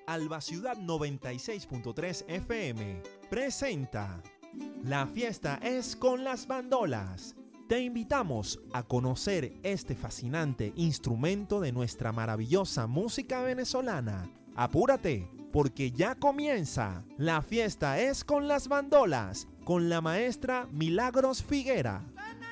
Alba Ciudad 96.3 FM presenta La fiesta es con las bandolas. Te invitamos a conocer este fascinante instrumento de nuestra maravillosa música venezolana. Apúrate, porque ya comienza La fiesta es con las bandolas, con la maestra Milagros Figuera.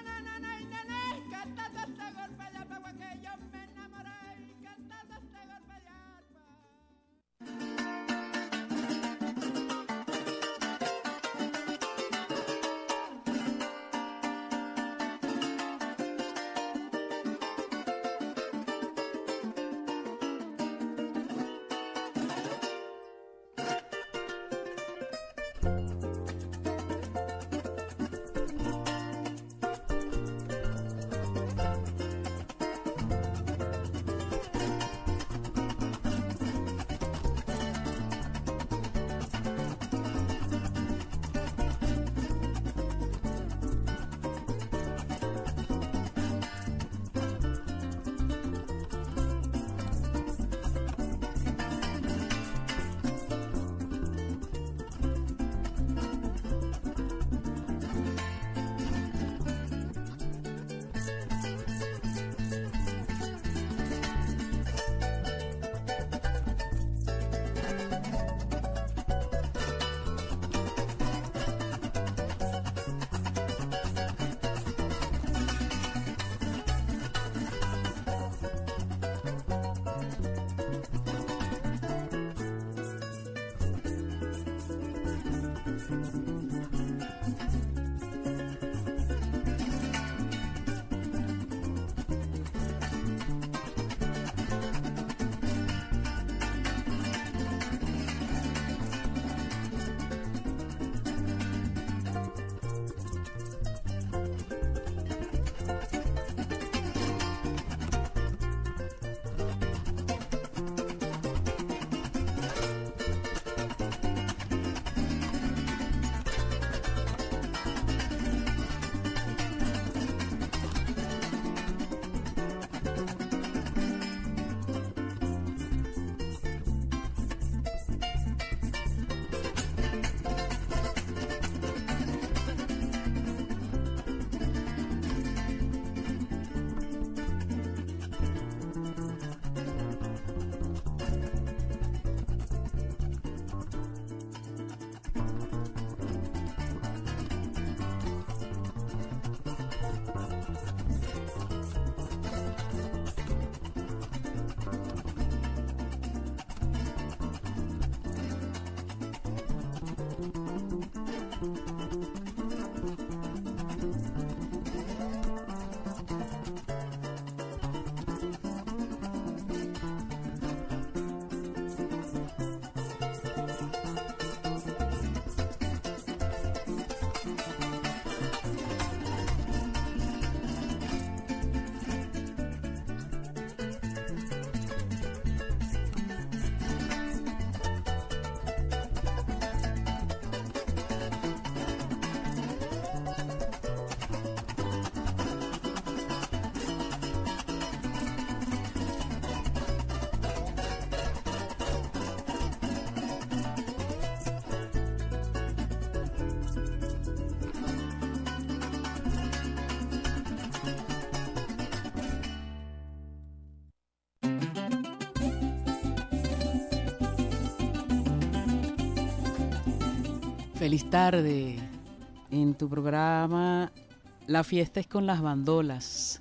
Feliz tarde en tu programa La fiesta es con las bandolas,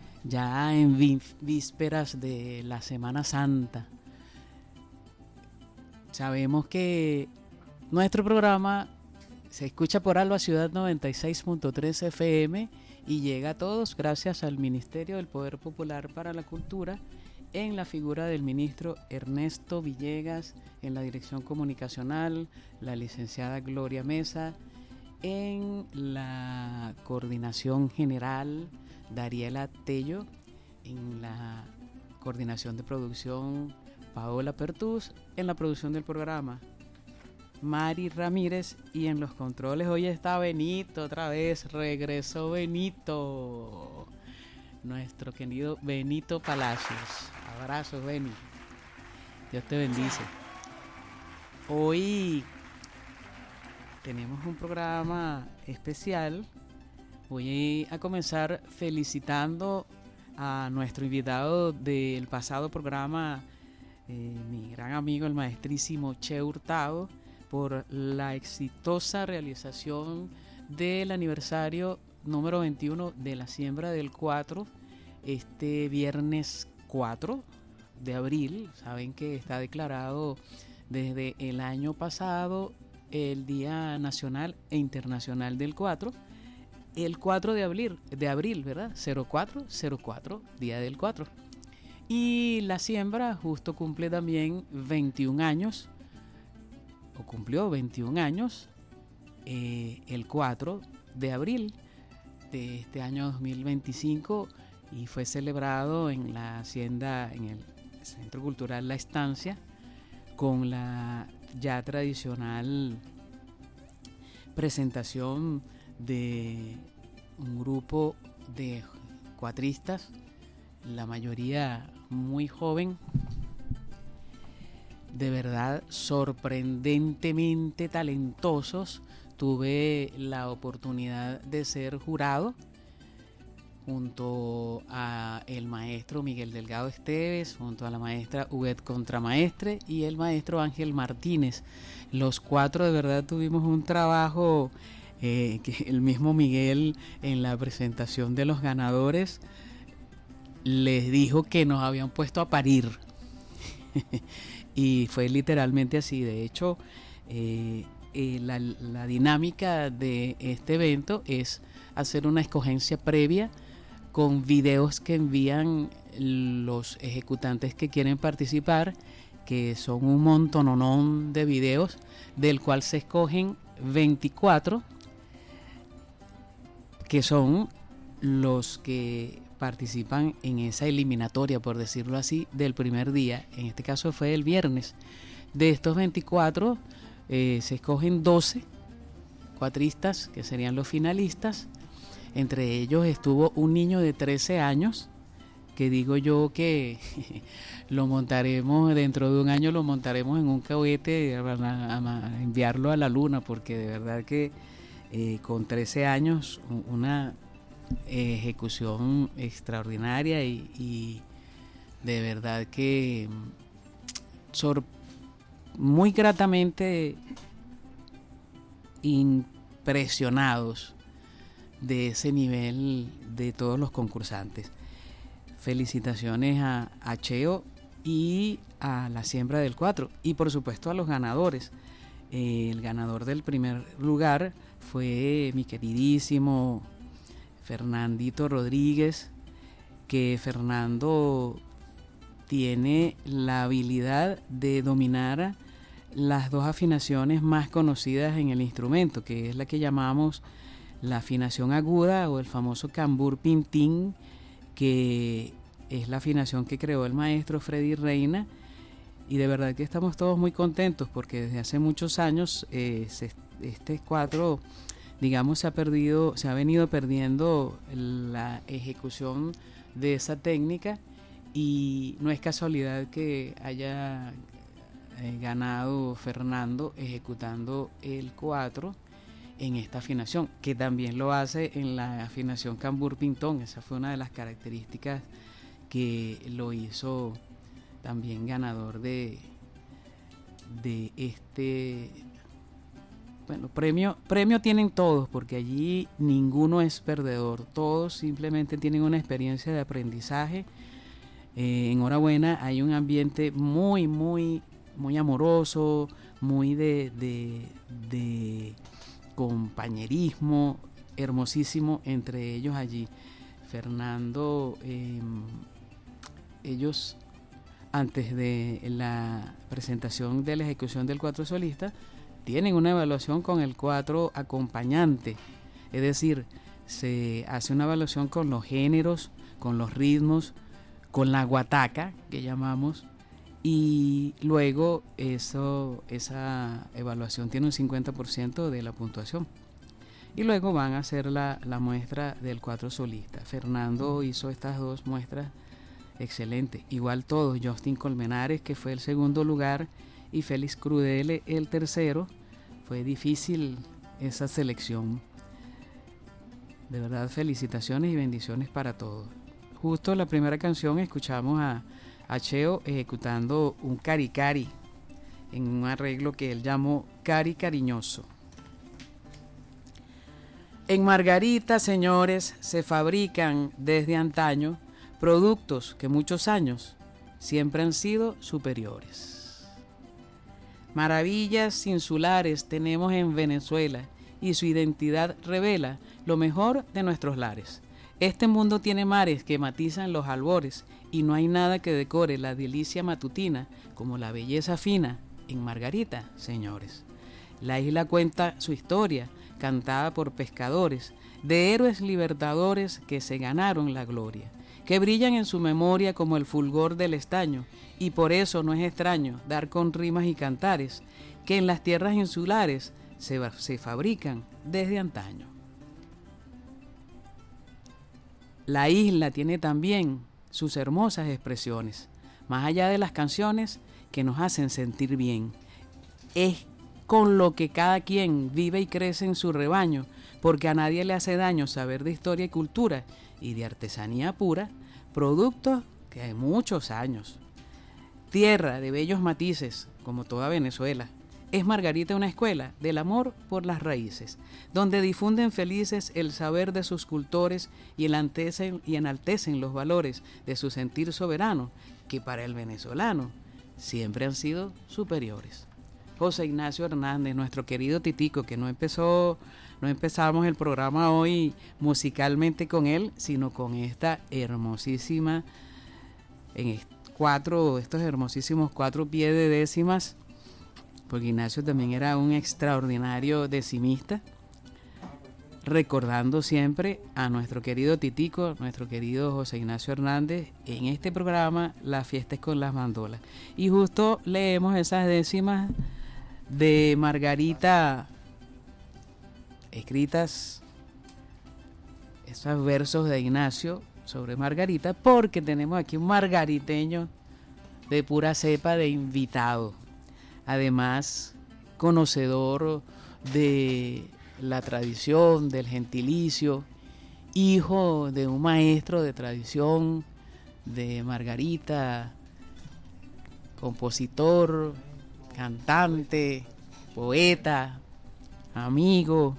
ya en vísperas de la Semana Santa. Sabemos que nuestro programa se escucha por Alba Ciudad 96.3 FM y llega a todos gracias al Ministerio del Poder Popular para la Cultura, en la figura del ministro Ernesto Villegas, en la dirección comunicacional, la licenciada Gloria Mesa, en la coordinación general, Dariela Tello, en la coordinación de producción, Paola Pertús, en la producción del programa, Mari Ramírez, y en los controles hoy está Benito otra vez, regresó Benito, nuestro querido Benito Palacios. Abrazos, Beni. Dios te bendice. Hoy tenemos un programa especial. Voy a comenzar felicitando a nuestro invitado del pasado programa, mi gran amigo el maestrísimo Che Hurtado, por la exitosa realización del aniversario número 21 de la siembra del 4, este viernes 4 de abril. Saben que está declarado desde el año pasado el Día Nacional e Internacional del 4, el 4 de abril, ¿verdad? 0404, Día del 4. Y la siembra justo cumple también 21 años, o cumplió 21 años, el 4 de abril de este año 2025, y fue celebrado en la hacienda, en el Centro Cultural La Estancia, con la ya tradicional presentación de un grupo de cuatristas, la mayoría muy joven, de verdad sorprendentemente talentosos. Tuve la oportunidad de ser jurado junto a el maestro Miguel Delgado Esteves, junto a la maestra Huguet Contramaestre y el maestro Ángel Martínez. Los cuatro de verdad tuvimos un trabajo que el mismo Miguel, en la presentación de los ganadores, les dijo que nos habían puesto a parir. Y fue literalmente así. De hecho, la dinámica de este evento es hacer una escogencia previa con videos que envían los ejecutantes que quieren participar, que son un montononón de videos, del cual se escogen 24, que son los que participan en esa eliminatoria, por decirlo así, del primer día. En este caso fue el viernes. De estos 24 se escogen 12 cuatristas, que serían los finalistas. Entre ellos estuvo un niño de 13 años, que digo yo que lo montaremos, dentro de un año lo montaremos en un cohete a enviarlo a la luna, porque de verdad que con 13 años una ejecución extraordinaria y de verdad que muy gratamente impresionados de ese nivel de todos los concursantes. Felicitaciones a Cheo y a la siembra del 4, y por supuesto a los ganadores. El ganador del primer lugar fue mi queridísimo Fernandito Rodríguez, que Fernando tiene la habilidad de dominar las dos afinaciones más conocidas en el instrumento, que es la que llamamos la afinación aguda o el famoso cambur pintín, que es la afinación que creó el maestro Freddy Reina. Y de verdad que estamos todos muy contentos, porque desde hace muchos años este 4, digamos, se ha venido perdiendo la ejecución de esa técnica, y no es casualidad que haya ganado Fernando ejecutando el 4 en esta afinación, que también lo hace en la afinación cambur pintón. Esa fue una de las características que lo hizo también ganador de este, bueno, premio tienen todos, porque allí ninguno es perdedor, todos simplemente tienen una experiencia de aprendizaje. Enhorabuena, hay un ambiente muy amoroso, muy de compañerismo hermosísimo entre ellos allí. Fernando, ellos antes de la presentación de la ejecución del 4 solista tienen una evaluación con el 4 acompañante, es decir, se hace una evaluación con los géneros, con los ritmos, con la guataca que llamamos, y luego esa evaluación tiene un 50% de la puntuación, y luego van a hacer la muestra del 4 solista. Fernando hizo estas dos muestras excelentes, igual todos. Justin Colmenares, que fue el segundo lugar, y Félix Crudele el tercero. Fue difícil esa selección. De verdad, felicitaciones y bendiciones para todos. Justo la primera canción escuchamos a Cheo ejecutando un cari-cari en un arreglo que él llamó Cari Cariñoso. En Margarita, señores, se fabrican desde antaño productos que muchos años siempre han sido superiores. Maravillas insulares tenemos en Venezuela y su identidad revela lo mejor de nuestros lares. Este mundo tiene mares que matizan los albores y no hay nada que decore la delicia matutina como la belleza fina en Margarita, señores. La isla cuenta su historia, cantada por pescadores, de héroes libertadores que se ganaron la gloria, que brillan en su memoria como el fulgor del estaño, y por eso no es extraño dar con rimas y cantares que en las tierras insulares se fabrican desde antaño. La isla tiene también sus hermosas expresiones, más allá de las canciones que nos hacen sentir bien. Es con lo que cada quien vive y crece en su rebaño, porque a nadie le hace daño saber de historia y cultura y de artesanía pura, productos que hay muchos años. Tierra de bellos matices, como toda Venezuela. Es Margarita una escuela del amor por las raíces, donde difunden felices el saber de sus cultores y enaltecen los valores de su sentir soberano, que para el venezolano siempre han sido superiores. José Ignacio Hernández, nuestro querido Titico, que no empezamos el programa hoy musicalmente con él, sino con esta hermosísima, estos hermosísimos 4 pies de décimas, porque Ignacio también era un extraordinario decimista, recordando siempre a nuestro querido Titico, nuestro querido José Ignacio Hernández, en este programa La Fiesta es con las Bandolas. Y justo leemos esas décimas de Margarita, escritas, esos versos de Ignacio sobre Margarita, porque tenemos aquí un margariteño de pura cepa de invitado, además conocedor de la tradición, del gentilicio, hijo de un maestro de tradición de Margarita, compositor, cantante, poeta, amigo,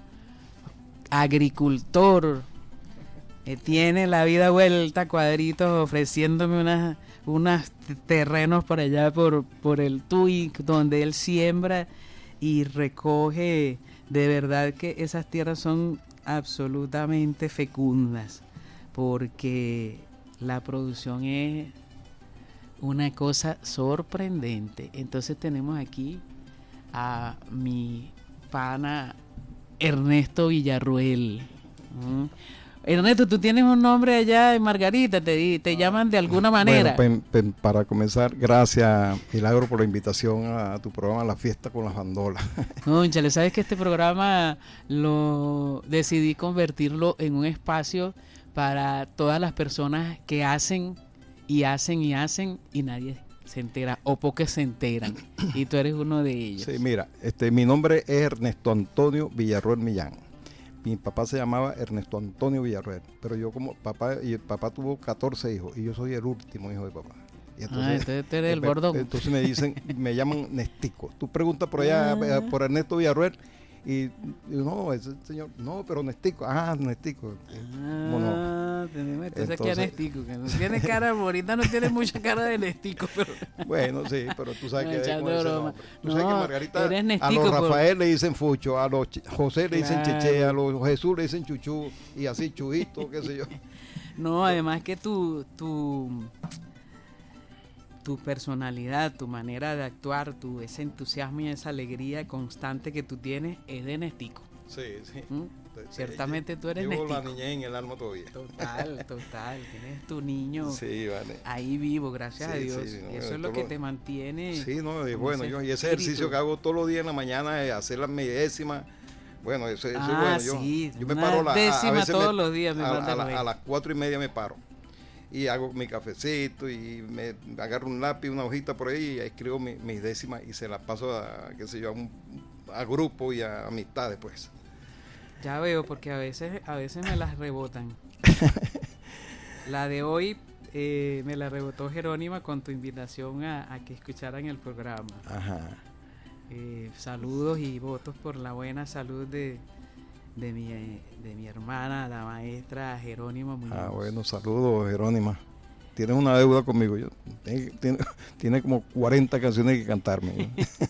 agricultor, tiene la vida vuelta a cuadritos ofreciéndome unos terrenos por allá por el Tuy, donde él siembra y recoge. De verdad que esas tierras son absolutamente fecundas, porque la producción es una cosa sorprendente. Entonces tenemos aquí a mi pana Ernesto Villarruel. Ernesto, tú tienes un nombre allá en Margarita, te llaman de alguna manera. Bueno, para comenzar, gracias Milagro por la invitación a tu programa La Fiesta con las Bandolas. Cónchale, sabes que este programa lo decidí convertirlo en un espacio para todas las personas que hacen y nadie se entera, o pocos se enteran, y tú eres uno de ellos. Sí, mira, mi nombre es Ernesto Antonio Villarruel Millán. Mi papá se llamaba Ernesto Antonio Villarruel, pero yo como papá tuvo 14 hijos y yo soy el último hijo de papá. Y entonces tú eres el bordón. Entonces me llaman Nestico. Tú preguntas por allá por Ernesto Villarruel y no, ese señor, no, pero Nestico, Nestico. Entonces aquí a Nestico, que no tiene cara, ahorita no tiene mucha cara de Nestico, pero bueno, sí, pero tú sabes que con ese nombre. Tú sabes que Margarita, Nestico, a los Rafael le dicen Fucho, a los José le dicen Cheche, a los Jesús le dicen Chuchú, y así Chuito, qué sé yo. No, además que tu personalidad, tu manera de actuar, ese entusiasmo y esa alegría constante que tú tienes es de Nestico. Sí. Ciertamente tú eres Nestico. Nestico. La niñez en el alma todavía. Total. Tienes tu niño ahí vivo, gracias a Dios. Y eso es lo que te mantiene. Sí, no, y bueno, y ese ejercicio que hago todos los días en la mañana es hacer la décima. Bueno, eso es bueno. Yo me paro décima a veces todos los días. A las 4:30 me paro. y hago mi cafecito y me agarro un lápiz, una hojita por ahí y escribo mis décimas y se las paso a, qué sé yo, a grupo y a amistades, pues. Ya veo, porque a veces me las rebotan. La de hoy me la rebotó Jerónima con tu invitación a que escucharan el programa. Ajá. Saludos y votos por la buena salud de mi hermana, la maestra Jerónima Muñoz. Ah, bueno, saludos, Jerónima. Tienes una deuda conmigo. Tiene como 40 canciones que cantarme.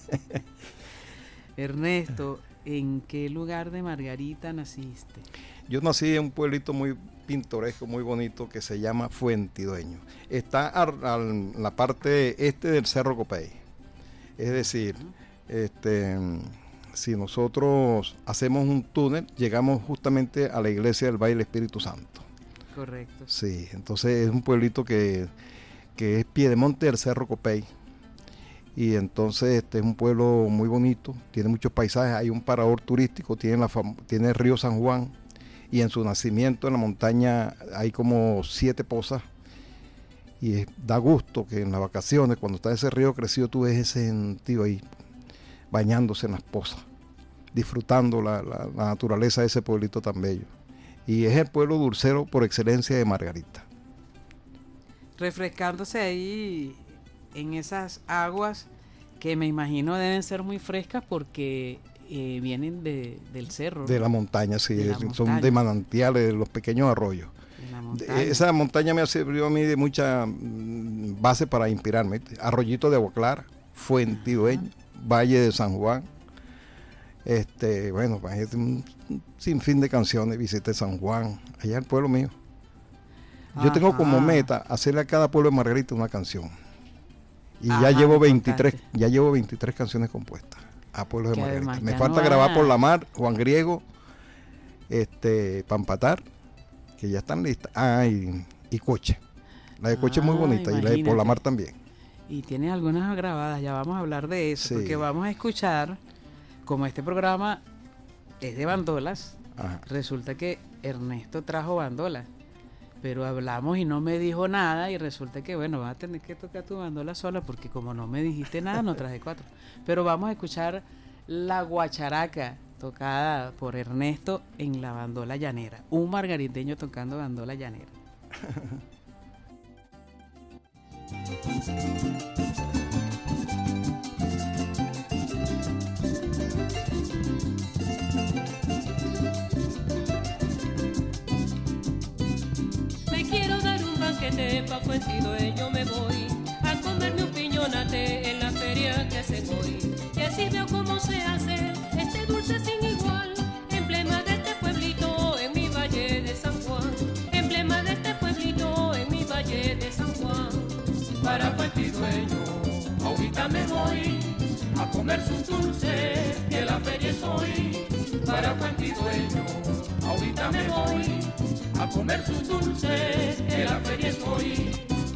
Ernesto, ¿en qué lugar de Margarita naciste? Yo nací en un pueblito muy pintoresco, muy bonito, que se llama Fuentidueño. Está en la parte este del Cerro Copey. Es decir, si nosotros hacemos un túnel, llegamos justamente a la iglesia del Valle del Espíritu Santo. Correcto. Sí, entonces es un pueblito que es piedemonte del Cerro Copey. Y entonces es un pueblo muy bonito, tiene muchos paisajes, hay un parador turístico, tiene el río San Juan, y en su nacimiento en la montaña hay como 7 pozas. Y da gusto que en las vacaciones, cuando está ese río crecido, tú ves ese tío ahí bañándose en las pozas, disfrutando la naturaleza de ese pueblito tan bello. Y es el pueblo dulcero por excelencia de Margarita. Refrescándose ahí en esas aguas que me imagino deben ser muy frescas porque vienen del cerro. De la montaña, sí, son montaña. de manantiales, de los pequeños arroyos. Esa montaña me ha servido a mí de mucha base para inspirarme. Arroyito de Agua Clara, Fuentidueño, Valle de San Juan. Bueno, un sinfín de canciones. Visité San Juan, allá en el pueblo mío. Yo tengo como meta hacerle a cada pueblo de Margarita una canción. Y ya llevo 23 canciones compuestas a pueblos de Margarita. Me falta grabar Por la Mar, Juan Griego, Pampatar, que ya están listas. Y Coche. La de Coche es muy bonita, imagínate. Y la de Por la Mar también. Y tienes algunas grabadas, ya vamos a hablar de eso, sí. Porque vamos a escuchar, como este programa es de bandolas, resulta que Ernesto trajo bandolas, pero hablamos y no me dijo nada y resulta que, bueno, vas a tener que tocar tu bandola sola porque como no me dijiste nada, no traje 4. Pero vamos a escuchar La Guacharaca, tocada por Ernesto en la bandola llanera, un margariteño tocando bandola llanera. Me quiero dar un banquete pa' Fuentidueño, me voy a comerme un piñonate en la feria que hacen hoy. Y así veo cómo se hace este dulce sin igual, emblema de este pueblito en mi valle de San Juan, emblema de este pueblito en mi valle de San Juan. Para Fuentidueño, ahorita me voy a comer sus dulces, que la feria es hoy. Para Fuentidueño, ahorita me voy a comer sus dulces, que la feria es hoy.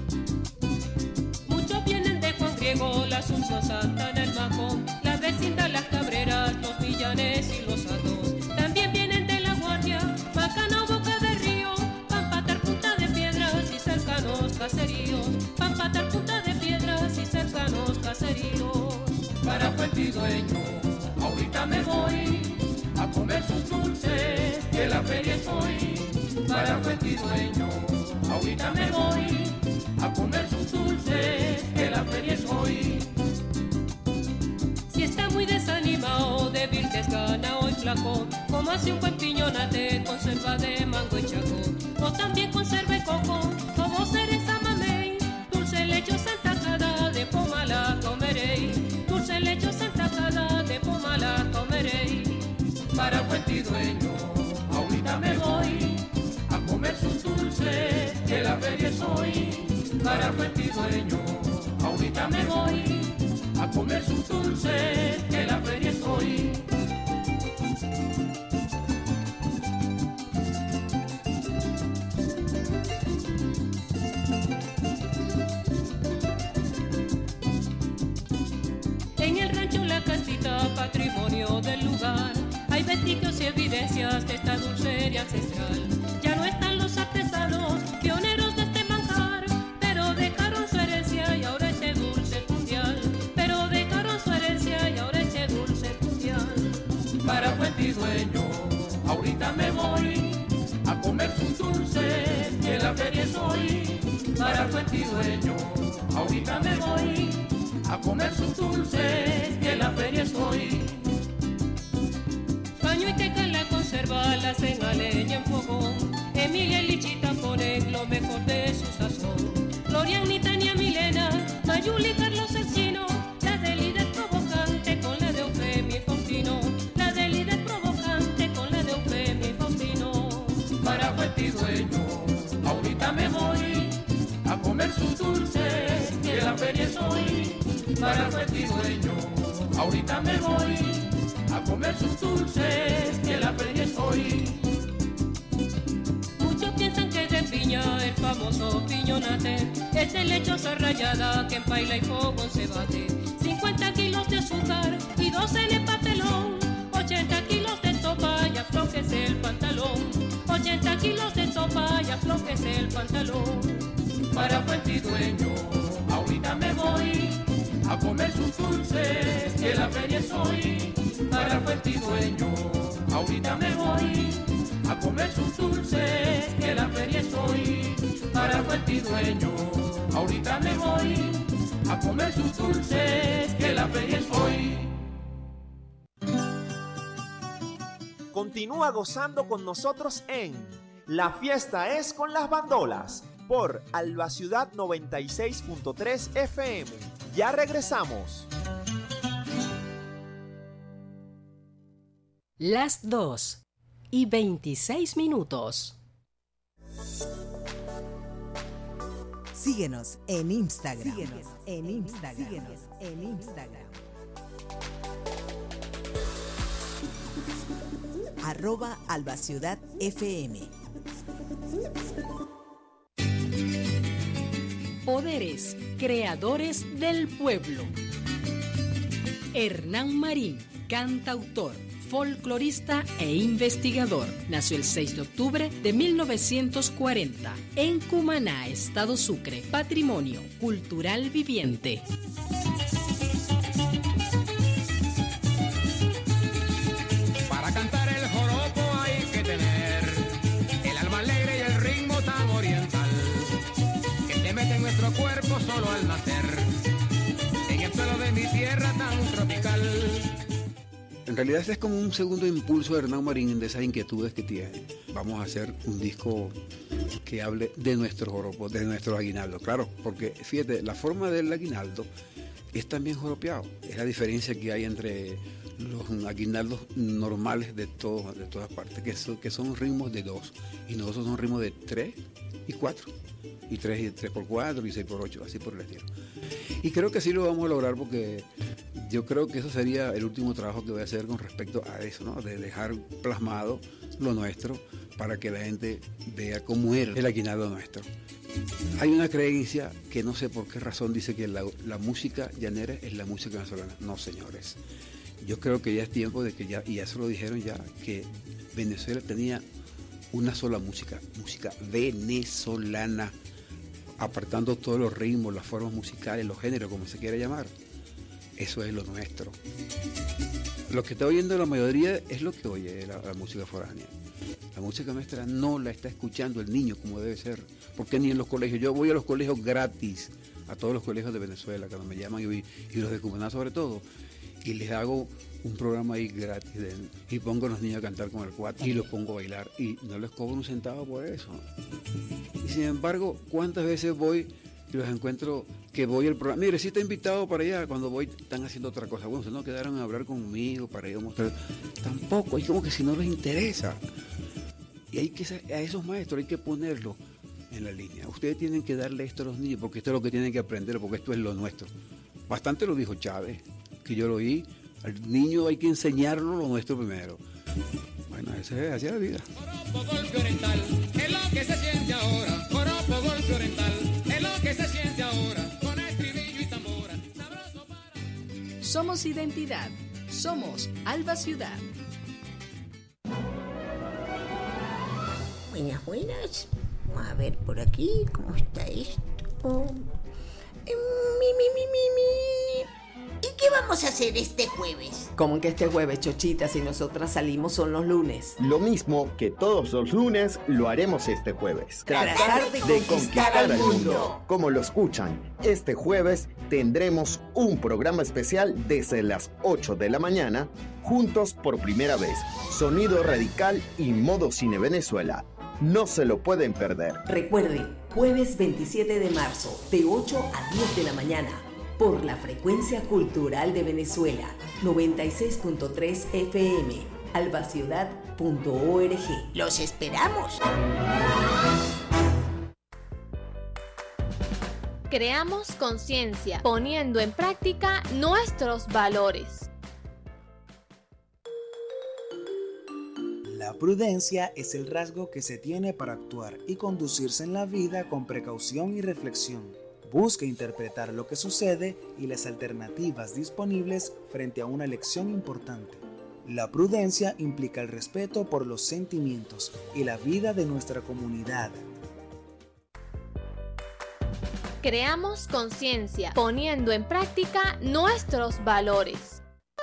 Muchos vienen de Juan Griego, la Asunción, Santana, el Majón, las vecinas, las Cabreras, los Villanes y los Atos. También vienen de La Guardia, Bacana, Boca de Río, Pampatar, Punta de Piedras y cercanos caseríos, Pampatar, Punta de Piedras y cercanos caseríos. Para Fuentidueño, ahorita me voy a comer sus dulces, que la feria es hoy. Para Fuentidueño, ahorita me voy a comer sus dulces, que la feria es hoy. Si está muy desanimado, débil, desgana o flaco, como hace un buen piñonate, conserva de mango y chaco, o también conserve coco, como cereza mamey, dulce lechosa entacada de poma la comeré, dulce lechosa entacada de poma la comeré. Para Fuentidueño, ahorita me voy a comer sus dulces, que la feria es hoy. Para Fuentidueño, ahorita me voy a comer sus dulces, que la feria es hoy. En el rancho La Casita, patrimonio del lugar, hay vestigios y evidencias de esta dulcería ancestral. Ya no están los artesanos, pioneros de este manjar, ti dueño, ahorita me voy a comer sus dulces, que en la feria estoy. Paño y teca la conserva, la hacen a leña en fogón. Emilia y Lichita ponen lo mejor de su sazón. Florian, Tania, Milena, Mayuli, Carlos el Chino. La de Lida es provocante con la de Eufemia y Faustino. La de Lida es provocante con la de Eufemia y Faustino. Para ti dueño, ahorita me voy a comer sus dulces, que en la feria estoy. Para ti dueño, ahorita me voy a comer sus dulces, que en la feria estoy. Muchos piensan que de piña el famoso piñonate es de lechosa rallada que en paila y fogón se bate. 50 kilos de azúcar y 12 en el papelón. 80 kilos de sopa y aflójese el pantalón. 80 kilos de sopa y aflójese el pantalón. Para ti dueño, ahorita me voy a comer sus dulces, que en la feria estoy. Para ti dueño, ahorita me voy a comer sus dulces, que en la feria estoy. Para ti dueño, ahorita me voy a comer sus dulces, que en la feria estoy. Continúa gozando con nosotros en La Fiesta es con las Bandolas por Alba Ciudad 96.3 FM. Ya regresamos. Las 2:26. Síguenos en Instagram. @AlbaCiudadFM. Poderes, creadores del pueblo. Hernán Marín, cantautor, folclorista e investigador. Nació el 6 de octubre de 1940 en Cumaná, Estado Sucre. Patrimonio cultural viviente. Para cantar el joropo hay que tener el alma alegre y el ritmo tan oriental que se mete en nuestro cuerpo solo al nacer, en el suelo de mi tierra tan tropical. En realidad este es como un segundo impulso de Hernán Marín, de esas inquietudes que tiene. Vamos a hacer un disco que hable de nuestro joropo, de nuestro aguinaldo. Claro, porque fíjate, la forma del aguinaldo es también joropeado. Es la diferencia que hay entre los aguinaldos normales de todas partes, que son ritmos de 2, y nosotros son ritmos de 3 y 4, y 3 por 4 y 6 por 8, así por el estilo. Y creo que sí lo vamos a lograr, porque yo creo que eso sería el último trabajo que voy a hacer con respecto a eso, ¿no? De dejar plasmado lo nuestro para que la gente vea cómo era el aguinaldo nuestro. Hay una creencia que no sé por qué razón dice que la música llanera es la música venezolana. No, señores. Yo creo que ya es tiempo de que ya, y eso lo dijeron ya, que Venezuela tenía una sola música venezolana, apartando todos los ritmos, las formas musicales, los géneros, como se quiera llamar. Eso es lo nuestro. Lo que está oyendo la mayoría es lo que oye la música foránea. La música nuestra no la está escuchando el niño como debe ser. Porque ni en los colegios. Yo voy a los colegios gratis, a todos los colegios de Venezuela, cuando me llaman, y los de Cumaná sobre todo, y les hago un programa ahí gratis y pongo a los niños a cantar con el cuatro y los pongo a bailar y no les cobro un centavo por eso. Y sin embargo, ¿cuántas veces voy y los encuentro que voy al programa? Mire, si está invitado para allá, cuando voy están haciendo otra cosa. Bueno, se no quedaron a hablar conmigo para yo mostrar. Tampoco, es como que si no les interesa. Y hay que, a esos maestros hay que ponerlos en la línea. Ustedes tienen que darle esto a los niños, porque esto es lo que tienen que aprender, porque esto es lo nuestro. Bastante lo dijo Chávez, que yo lo oí. Al niño hay que enseñarlo lo nuestro primero. Bueno, esa es así la vida. Joropo golpe oriental, es lo que se siente ahora. Joropo golpe oriental, es lo que se siente ahora. Con estribillo y tambora, sabroso para... Somos identidad. Somos Alba Ciudad. Buenas, buenas. Vamos a ver por aquí cómo está esto. ¿Y qué vamos a hacer este jueves? ¿Cómo que este jueves, Chochita? Si nosotras salimos son los lunes. Lo mismo que todos los lunes, lo haremos este jueves. Tratar de conquistar al mundo. Como lo escuchan, este jueves tendremos un programa especial desde las 8 de la mañana, juntos por primera vez, Sonido Radical y Modo Cine Venezuela. No se lo pueden perder. Recuerde, jueves 27 de marzo, de 8 a 10 de la mañana, por la frecuencia cultural de Venezuela, 96.3 FM, albaciudad.org. ¡Los esperamos! Creamos conciencia, poniendo en práctica nuestros valores. La prudencia es el rasgo que se tiene para actuar y conducirse en la vida con precaución y reflexión. Busca interpretar lo que sucede y las alternativas disponibles frente a una elección importante. La prudencia implica el respeto por los sentimientos y la vida de nuestra comunidad. Creamos conciencia, poniendo en práctica nuestros valores.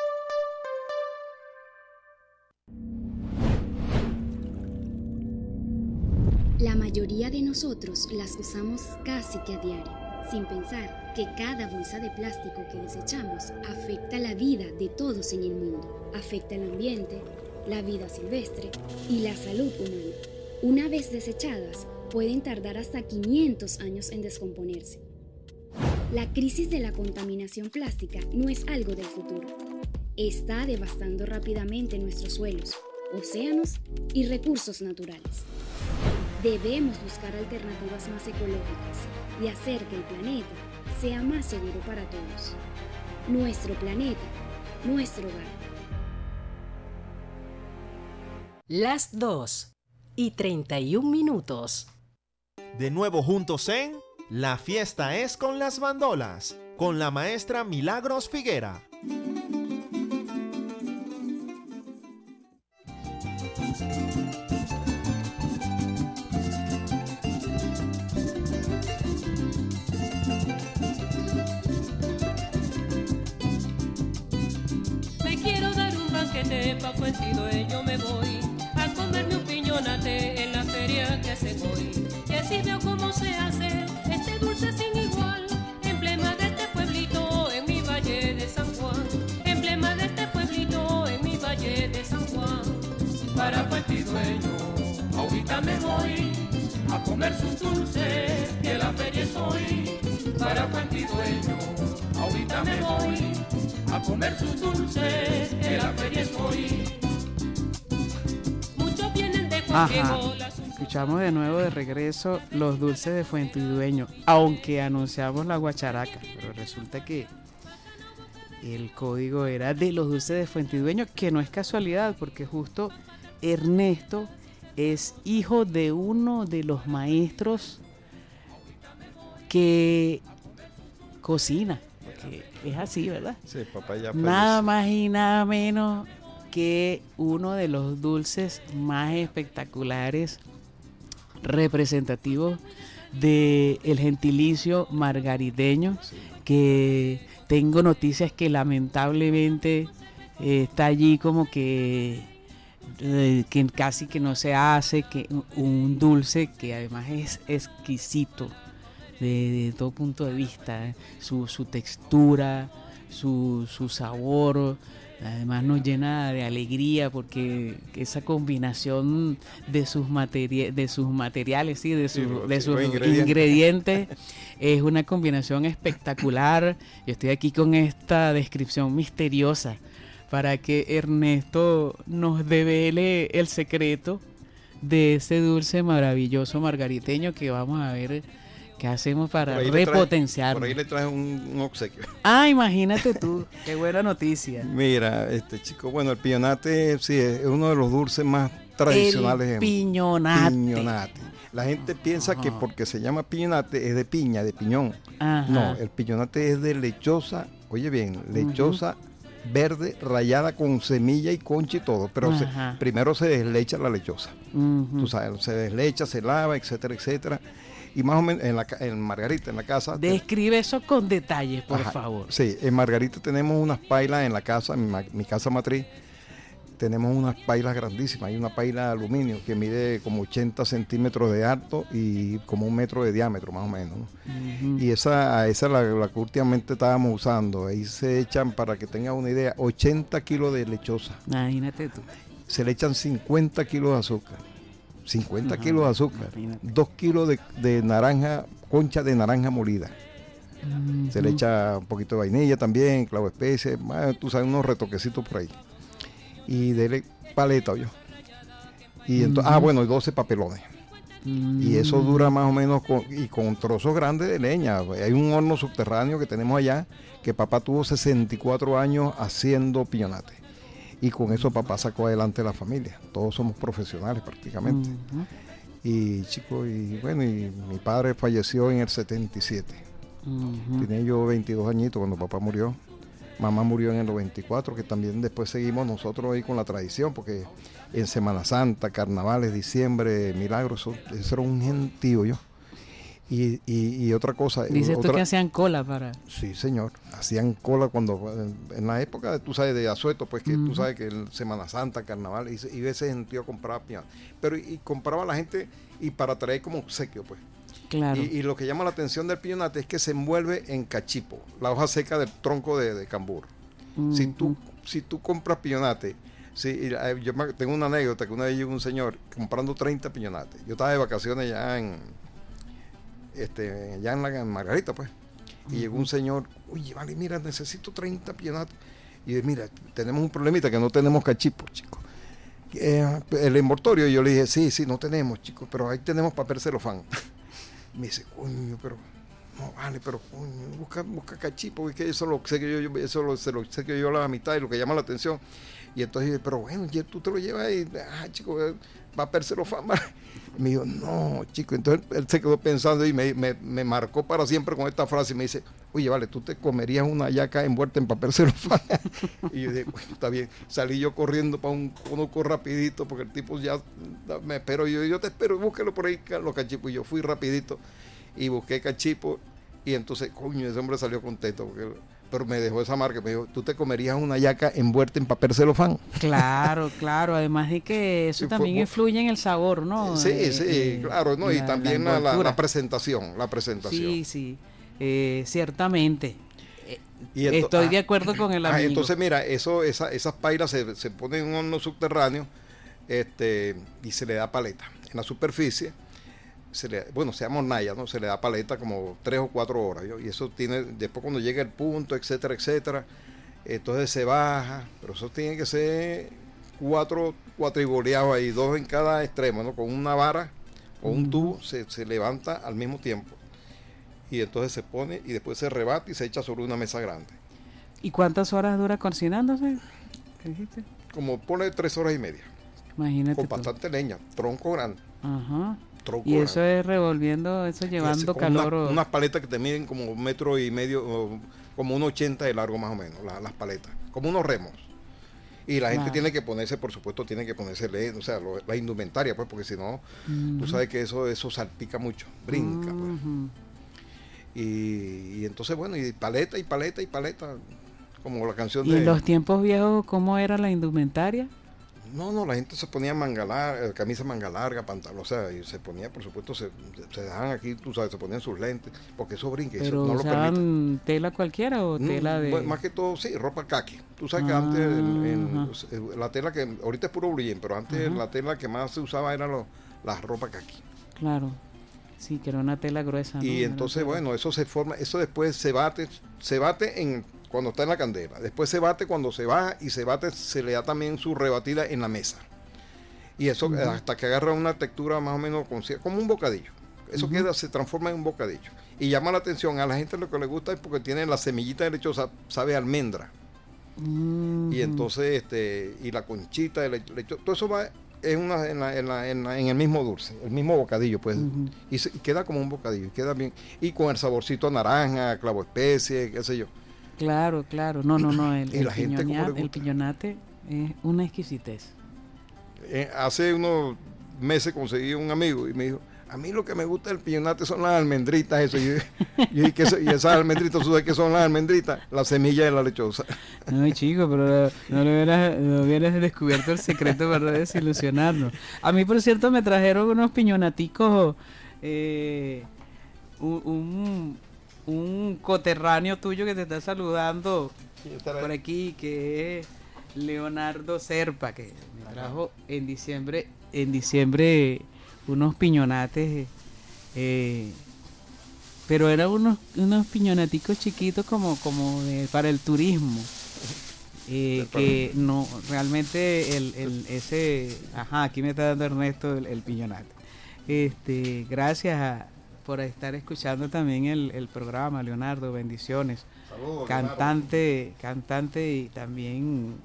La mayoría de nosotros las usamos casi que a diario, sin pensar que cada bolsa de plástico que desechamos afecta la vida de todos en el mundo, afecta el ambiente, la vida silvestre y la salud humana. Una vez desechadas, pueden tardar hasta 500 años en descomponerse. La crisis de la contaminación plástica no es algo del futuro. Está devastando rápidamente nuestros suelos, océanos y recursos naturales. Debemos buscar alternativas más ecológicas y hacer que el planeta sea más seguro para todos. Nuestro planeta, nuestro hogar. Las 2:31. De nuevo juntos en La Fiesta es con las Bandolas, con la maestra Milagros Figuera. Me quiero dar un banquete pa' Fuentidueño, me voy a comerme un piñonate en la feria que hacen hoy. Y así veo cómo se hace este dulce sin igual, emblema de este pueblito en mi valle de San Juan, emblema de este pueblito en mi valle de San Juan. Para Fuentidueño, ahorita me voy a comer sus dulces, que la feria es hoy. Para Fuentidueño, ahorita me voy a comer sus dulces, que la feria es hoy. Muchos vienen de Juan Diego, la Escuchamos de nuevo de regreso los dulces de Fuentidueño, aunque anunciamos la guacharaca, pero resulta que el código era de los dulces de Fuentidueño, que no es casualidad, porque justo Ernesto es hijo de uno de los maestros que cocina, porque es así, ¿verdad? Sí, papá ya nada más y nada menos que uno de los dulces más espectaculares, representativos del gentilicio margariteño, sí, que tengo noticias que lamentablemente está allí como que casi que no se hace, que un dulce que además es exquisito de todo punto de vista, su textura, su sabor. Además nos llena de alegría porque esa combinación de sus materiales, sí, de sus ingredientes es una combinación espectacular. Yo estoy aquí con esta descripción misteriosa para que Ernesto nos devele el secreto de ese dulce maravilloso margariteño que vamos a ver qué hacemos para repotenciarlo. Por ahí le traje un obsequio. Ah, imagínate tú, qué buena noticia. Mira, chico, bueno, el piñonate sí es uno de los dulces más tradicionales. El piñonate. La gente piensa que porque se llama piñonate es de piña, de piñón. Ajá. No, el piñonate es de lechosa, oye bien, lechosa verde rallada con semilla y concha y todo, pero primero se deslecha la lechosa. Tú sabes, se deslecha, se lava, etcétera, etcétera. Y más o menos en Margarita, en la casa. Describe eso con detalles, por favor. Sí, en Margarita tenemos unas pailas en la casa, en mi casa matriz. Tenemos unas pailas grandísimas. Hay una paila de aluminio que mide como 80 centímetros de alto y como 1 metro de diámetro, más o menos, ¿no? Y esa la que últimamente estábamos usando. Ahí se echan, para que tengas una idea, 80 kilos de lechosa. Imagínate tú. Se le echan 50 kilos de azúcar. 50 kilos de azúcar. 2 kilos de naranja, concha de naranja molida. Se le echa un poquito de vainilla también, clavo de especie, tú sabes, unos retoquecitos por ahí. Y dele paleta, yo. Y entonces, bueno, y 12 papelones. Y eso dura más o menos con trozos grandes de leña. Hay un horno subterráneo que tenemos allá, que papá tuvo 64 años haciendo piñonate. Y con eso papá sacó adelante la familia. Todos somos profesionales prácticamente. Y chicos, y bueno, y mi padre falleció en el 77. Tenía yo 22 añitos cuando papá murió. Mamá murió en el 94, que también después seguimos nosotros ahí con la tradición, porque en Semana Santa, carnavales, diciembre, milagros, eso era un gentío yo. Y otra cosa. Dices tú que hacían cola para. Sí, señor. Hacían cola cuando, en la época, tú sabes, de asueto, pues que tú sabes que en Semana Santa, carnaval, y ese gentío compraba piñata. Pero y compraba la gente y para traer como obsequio, pues. Claro. Y lo que llama la atención del piñonate es que se envuelve en cachipo, la hoja seca del tronco de cambur. Si tú compras piñonate, yo tengo una anécdota que una vez llegó un señor comprando 30 piñonates. Yo estaba de vacaciones ya en Margarita, pues. Y llegó un señor, oye, vale, mira, necesito 30 piñonates. Y yo, mira, tenemos un problemita que no tenemos cachipo, chicos. El envoltorio, yo le dije, sí, no tenemos, chicos, pero ahí tenemos papel celofán. Me dice, coño, pero no vale, pero coño, busca cachipo, porque eso lo sé que yo se lo sé que yo a la mitad y lo que llama la atención. Y entonces, pero bueno, tú te lo llevas y, chico, va a pérselo fama. Me dijo, no, chico. Entonces él se quedó pensando y me marcó para siempre con esta frase y me dice, oye, vale, tú te comerías una hallaca envuelta en papel celofán. Y yo dije, bueno, está bien. Salí yo corriendo para un conoco rapidito porque el tipo ya me esperó. Yo te espero, búsquelo por ahí, los cachipos. Y yo fui rapidito y busqué cachipo y entonces, coño, ese hombre salió contento pero me dejó esa marca, me dijo, ¿tú te comerías una hallaca envuelta en papel celofán? Claro, además de que eso también influye en el sabor, ¿no? Sí, claro, ¿no? Y también la presentación. Sí, ciertamente. Estoy de acuerdo con el amigo. Entonces, mira, esas pailas se ponen en un horno subterráneo y se le da paleta. En la superficie, se llama hornalla, ¿no? Se le da paleta como 3 o 4 horas, ¿yo? Y eso tiene, después cuando llega el punto, etcétera, entonces se baja, pero eso tiene que ser 4 cuatriboleados ahí, 2 en cada extremo, ¿no? Con una vara o un tubo se levanta al mismo tiempo. Y entonces se pone y después se rebate y se echa sobre una mesa grande. ¿Y cuántas horas dura cocinándose? ¿Qué dijiste? Como pone 3 horas y media. Imagínate. Con bastante leña, tronco grande. Ajá. Y eso es revolviendo, eso llevando calor. Unas paletas que te miden como 1,5 metros, como 1,80 de largo más o menos, las paletas, como unos remos. Y la gente tiene que ponerse, por supuesto, o sea, la indumentaria, pues, porque si no, tú sabes que eso salpica mucho, brinca, pues. Y entonces, bueno, y paleta, como la canción ¿Y en los tiempos viejos cómo era la indumentaria? No, la gente se ponía camisa manga larga, pantalón, o sea, y se ponía, por supuesto, se dejaban aquí, tú sabes, se ponían sus lentes, porque eso brinca, ¿pero eso no lo permite. ¿Tela cualquiera o tela de...? Más que todo, sí, ropa kaki. Tú sabes que antes, la tela que, ahorita es puro blue jean, pero antes la tela que más se usaba era la ropa kaki. Claro, sí, que era una tela gruesa, ¿no? Y entonces, bueno, eso se forma, eso después se bate cuando está en la candela, después se bate cuando se baja y se le da también su rebatida en la mesa. Y eso hasta que agarra una textura más o menos como un bocadillo. Eso se transforma en un bocadillo. Y llama la atención a la gente, lo que le gusta es porque tiene la semillita de lechosa, sabe a almendra. Y entonces, y la conchita de lechosa, todo eso va en el mismo dulce, el mismo bocadillo, pues. Y queda como un bocadillo, y queda bien. Y con el saborcito a naranja, clavo de especie, qué sé yo. Claro. No. El piñonate es una exquisitez. Hace unos meses conseguí un amigo y me dijo, A mí lo que me gusta del piñonate son las almendritas, eso. Y esas almendritas, ¿tú sabes qué son las almendritas? La semilla de la lechosa. Ay, chico, pero no hubieras descubierto el secreto para desilusionarnos. A mí, por cierto, me trajeron unos piñonaticos, un coterráneo tuyo que te está saludando por aquí, que es Leonardo Serpa, que me trajo en diciembre unos piñonates, pero eran unos piñonaticos chiquitos como para el turismo, que no realmente aquí me está dando Ernesto el piñonate. Gracias por estar escuchando también el programa, Leonardo, bendiciones. Saludos, cantante y también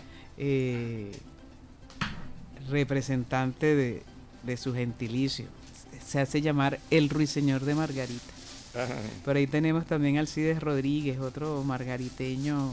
representante de su gentilicio. Se hace llamar el Ruiseñor de Margarita. Ajá. Por ahí tenemos también Alcides Rodríguez, otro margariteño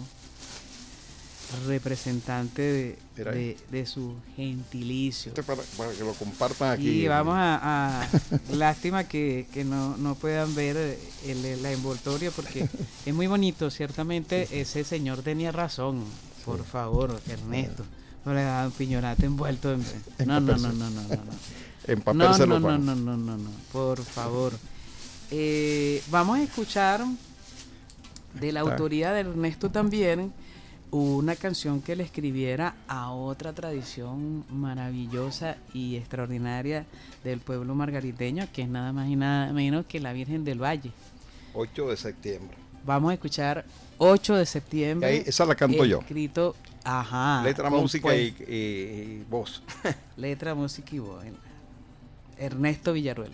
representante de su gentilicio. Para que lo compartan aquí. Y vamos a lástima que no puedan ver la envoltoria, porque es muy bonito, ciertamente. Ese señor tenía razón. Por favor, Ernesto, no le da un piñonate envuelto en... No. En papel celofán. No, por favor. Vamos a escuchar de la autoría de Ernesto también una canción que le escribiera a otra tradición maravillosa y extraordinaria del pueblo margariteño, que es nada más y nada menos que la Virgen del Valle. 8 de septiembre. Vamos a escuchar 8 de septiembre. Ahí, esa la canto yo. Escrito, letra, música y voz. Letra, música y voz. Ernesto Villarruel.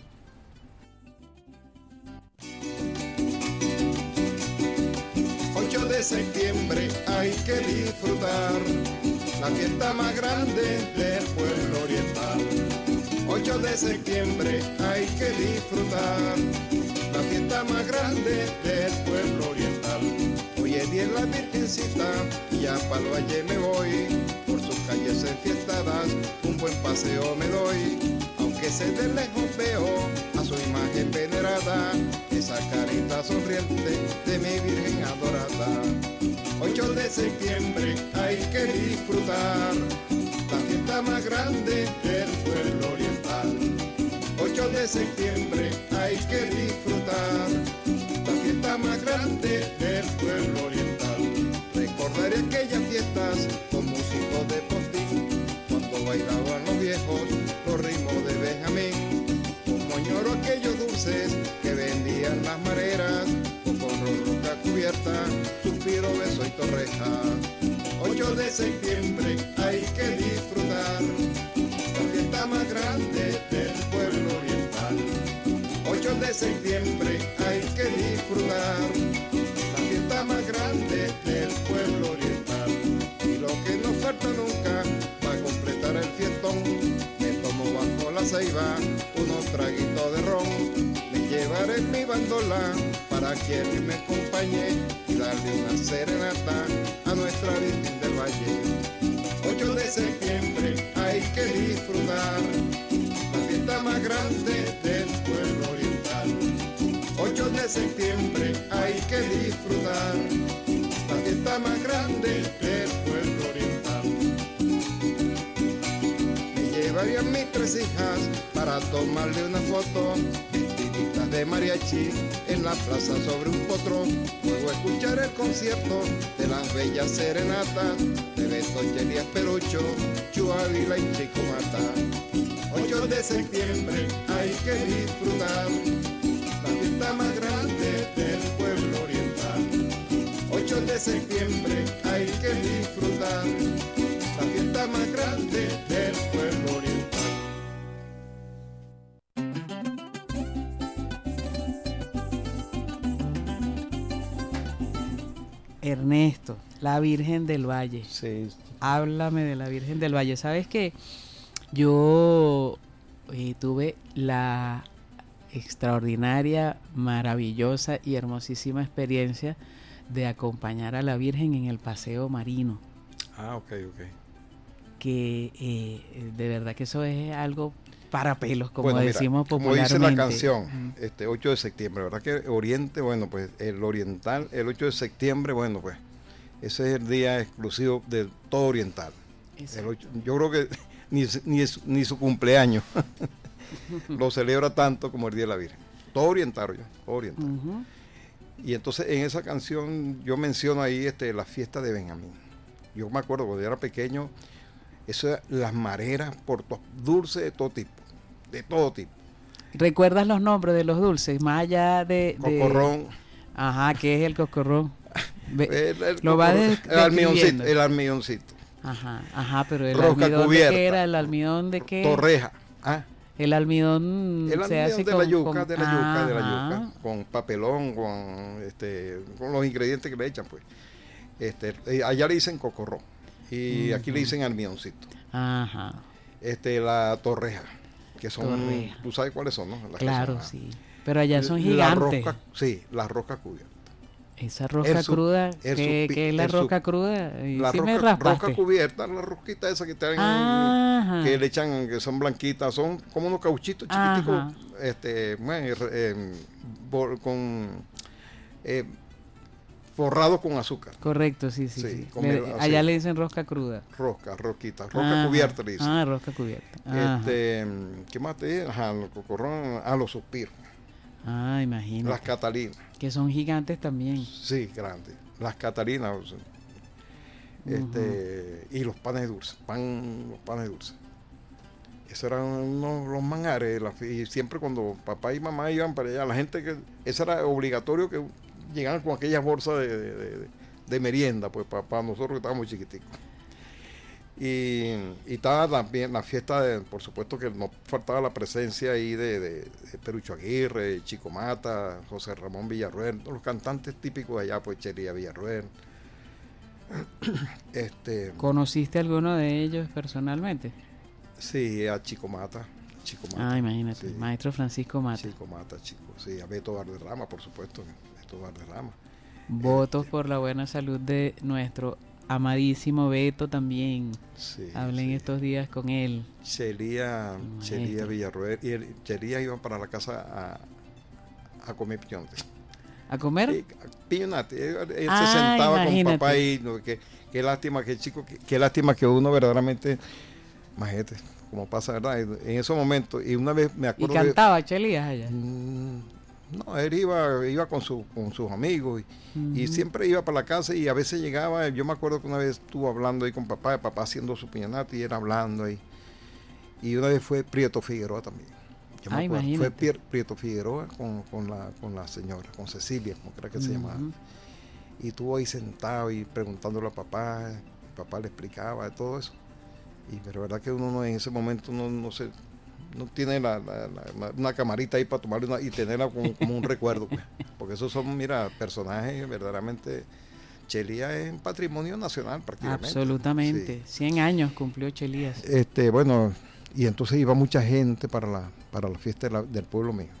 De septiembre hay que disfrutar la fiesta más grande del pueblo oriental. 8 de septiembre hay que disfrutar la fiesta más grande del pueblo oriental. Hoy es día de la Virgencita y a Palo Valle me voy, por sus calles enfiestadas un buen paseo me doy. Aunque se de lejos veo a su imagen venerada, esa carita sonriente de mi Virgen adorada. 8 de septiembre hay que disfrutar la fiesta más grande del pueblo oriental. 8 de septiembre hay que disfrutar la fiesta más grande del pueblo oriental. Recordaré aquellas fiestas con músicos de postín, cuando bailaban los viejos los ritmos de Benjamín. Como añoro aquellos dulces que vendían las mareras, o con roca cubierta, suspiro, beso y torreja. 8 de septiembre hay que disfrutar la fiesta más grande del pueblo oriental. 8 de septiembre hay que disfrutar la fiesta más grande del pueblo oriental. Y lo que no falta nunca para completar el fiestón, me tomo bajo la ceiba unos traguitos de ron. Me llevaré mi bandola para que él me acompañe y darle una serenata a nuestra Virgen del Valle. 8 de septiembre hay que disfrutar la fiesta más grande del pueblo oriental. 8 de septiembre hay que disfrutar la fiesta más grande del pueblo oriental. Me llevarían mis 3 hijas para tomarle una foto, vestiditas de mariachi en la plaza sobre un potro. Luego escuchar el concierto de las bellas serenatas de Beto, Elías Perucho, Chu Ávila y Chico Mata. 8 de septiembre hay que disfrutar la fiesta más grande del pueblo oriental. 8 de septiembre hay que disfrutar la fiesta más grande del pueblo oriental. Ernesto, la Virgen del Valle. Sí. Háblame de la Virgen del Valle. ¿Sabes qué? Yo tuve la extraordinaria, maravillosa y hermosísima experiencia de acompañar a la Virgen en el paseo marino. Ah, ok. Que de verdad que eso es algo parapelos, como Bueno, decimos como popularmente. dice la canción, 8 de septiembre, ¿verdad? Que Oriente, bueno, pues el oriental, el 8 de septiembre, bueno, pues ese es el día exclusivo de todo oriental. Yo creo que ni su cumpleaños lo celebra tanto como el Día de la Virgen. Todo oriental, todo oriental. Y entonces en esa canción yo menciono ahí la fiesta de Benjamín. Yo me acuerdo cuando yo era pequeño, eso era las mareras dulces de todo tipo. ¿Recuerdas los nombres de los dulces? Más allá de Cocorrón. Ajá, ¿qué es el cocorrón? El almidoncito. Ajá, pero el rosca almidón cubierta. ¿de qué era? ¿El almidón de qué? Torreja. El almidón se hace de la yuca, de la Ajá. yuca, con papelón, con los ingredientes que le echan, pues. Allá le dicen cocorrón y aquí le dicen almidoncito. Ajá. La torreja, que son, tú sabes cuáles son, ¿no? Claro, sí. Pero allá son gigantes. La rosca cubierta. Esa rosca cruda, ¿qué es la rosca cruda? La rosca cubierta, la rosquita esa que traen, que le echan, que son blanquitas, son como unos cauchitos chiquiticos, forrados con azúcar. Correcto, sí. Allá le dicen rosca cruda. Rosca cubierta le dicen. Rosca cubierta. ¿Qué más te dije? Los cocorrón, los suspiros. Imagínate. Las catalinas. Que son gigantes también. Sí, grandes. Las catalinas. Y los panes dulces. Los panes dulces. Esos eran los manjares. Y siempre cuando papá y mamá iban para allá, la gente eso era obligatorio que llegaran con aquellas bolsas de merienda, pues para nosotros que estábamos chiquiticos. Y estaba también la fiesta, por supuesto que no faltaba la presencia ahí de Perucho Aguirre, Chico Mata, José Ramón Villarruel, los cantantes típicos de allá, pues Chelía Villarruel. ¿Conociste a alguno de ellos personalmente? Sí, a Chico Mata. Imagínate, sí. Maestro Francisco Mata. Chico Mata, sí, a Beto Valderrama, por supuesto, Beto Valderrama. Votos por la buena salud de nuestro amadísimo Beto también. Hablé estos días con él. Chelía Villarruel. Y Chelía iba para la casa a comer piñones. ¿A comer? Piñonate. Él se sentaba con papá y qué lástima que chico, qué lástima que uno verdaderamente, imagínate, como pasa, ¿verdad? En esos momentos, y una vez me acuerdo. ¿Y cantaba Chelías allá? No, él iba con sus amigos y siempre iba para la casa y a veces llegaba. Yo me acuerdo que una vez estuvo hablando ahí con papá haciendo su piñonata y era hablando ahí. Y una vez fue Prieto Figueroa también. Fue Prieto Figueroa con la señora, con Cecilia, como creo que se llamaba. Y estuvo ahí sentado y preguntándole a papá le explicaba de todo eso. Y pero verdad que uno en ese momento no tiene una camarita ahí para tomarle y tenerla como un recuerdo, pues. Porque esos son, personajes verdaderamente. Chelía es un patrimonio nacional prácticamente. Absolutamente, sí. 100 años cumplió Chelías. Bueno, y entonces iba mucha gente para la fiesta del pueblo mío.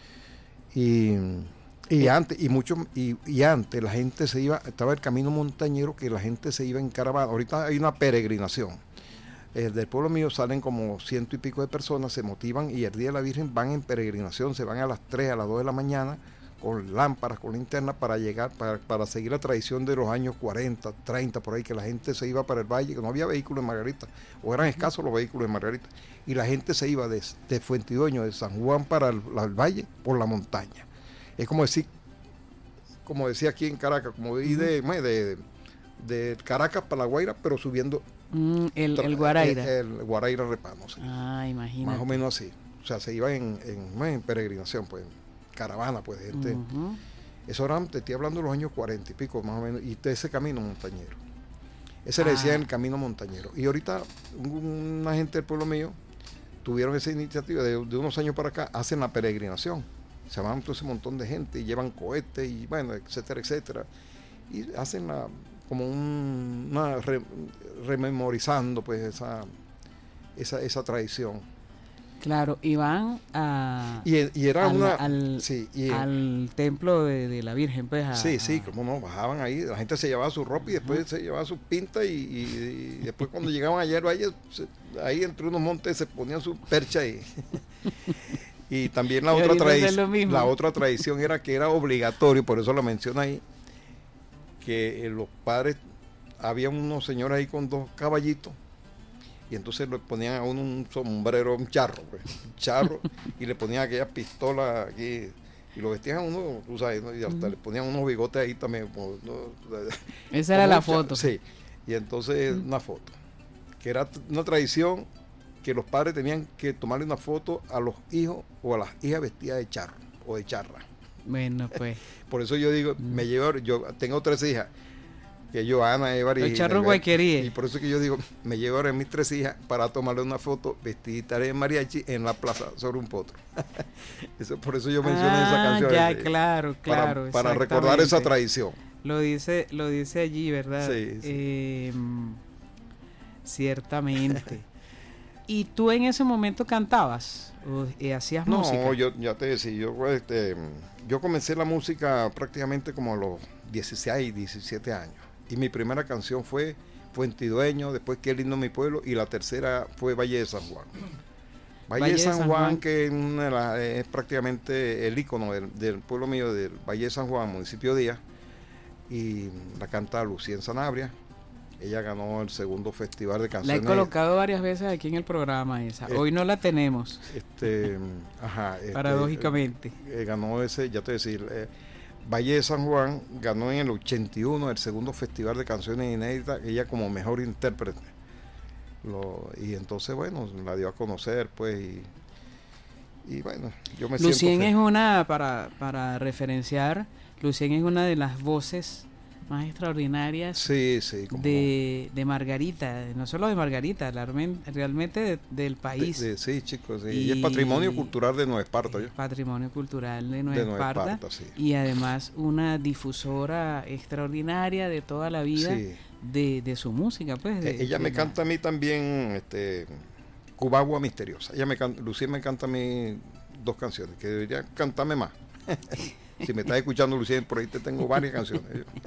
Y antes la gente se iba, estaba el camino montañero que la gente se iba en caravana. Ahorita hay una peregrinación. Del pueblo mío salen como 100 y pico de personas, se motivan y el Día de la Virgen van en peregrinación, se van a las 3, a las 2 de la mañana con lámparas, con linternas para llegar, para seguir la tradición de los años 40, 30, por ahí, que la gente se iba para el valle, que no había vehículos en Margarita, o eran escasos los vehículos en Margarita, y la gente se iba de Fuentidueño, de San Juan para el valle, por la montaña. Es como decía aquí en Caracas, como ir de Caracas para La Guaira, pero subiendo el Guaraíra. El Guaraíra Repano, sí. Imagínate. Más o menos así. O sea, se iba en peregrinación, pues, caravana, pues, gente. Eso era, te estoy hablando de los años 40 y pico, más o menos, y de ese camino montañero. Ese le decían el camino montañero. Y ahorita, una gente del pueblo mío tuvieron esa iniciativa de unos años para acá, hacen la peregrinación. Se van todo ese montón de gente y llevan cohetes y, bueno, etcétera, etcétera. Y hacen como rememorizando pues esa tradición. Claro, iban y era al templo de la Virgen, pues. Sí, como no, bajaban ahí, la gente se llevaba su ropa y después se llevaba sus pintas y después cuando llegaban allá al valle, ahí entre unos montes se ponían su percha ahí. Y también la otra tradición era que era obligatorio, por eso lo menciono ahí, que los padres, había unos señores ahí con 2 caballitos, y entonces le ponían a uno un sombrero, un charro, y le ponían aquellas pistolas aquí, y lo vestían a uno, tú sabes, ¿no? Y hasta le ponían unos bigotes ahí también. Esa era la foto. Sí, y entonces una foto, que era una tradición que los padres tenían que tomarle una foto a los hijos o a las hijas vestidas de charro o de charra. Bueno, pues. Por eso yo digo, yo tengo 3 hijas, que yo, Ana, Eva y charros guayquería. Y por eso que yo digo, me llevo ahora a mis 3 hijas para tomarle una foto vestidita de mariachi en la plaza sobre un potro. Por eso yo mencioné esa canción. Ya, claro. Para recordar esa tradición. Lo dice allí, ¿verdad? Sí. Ciertamente. ¿Y tú en ese momento cantabas o hacías música? No, yo ya te decía, yo comencé la música prácticamente como a los 16, 17 años. Y mi primera canción fue Fuentidueño, después Qué lindo mi pueblo, y la tercera fue Valle de San Juan. Valle de San Juan, que es prácticamente el ícono del pueblo mío, del Valle de San Juan, municipio de Díaz, y la canta Lucien Sanabria. Ella ganó el segundo festival de canciones. La he colocado varias veces aquí en el programa esa. Hoy no la tenemos. Paradójicamente. Ganó ese, ya te decía, Valle de San Juan ganó en el 81 el segundo festival de canciones inéditas, ella como mejor intérprete. Y entonces, bueno, la dio a conocer, pues, y bueno, yo me Lucien siento es una, para referenciar, Lucien es una de las voces más extraordinarias de Margarita, no solo de Margarita, realmente del país. Sí, chicos, y es patrimonio cultural de Nueva Esparta. Patrimonio cultural de Nueva Esparta, sí. Y además una difusora extraordinaria de toda la vida de su música. Pues, ella me canta a mí también Cubagua Misteriosa. Lucía me canta a mí 2 canciones, que debería cantarme más. Si me estás escuchando, Lucien, por ahí te tengo varias canciones.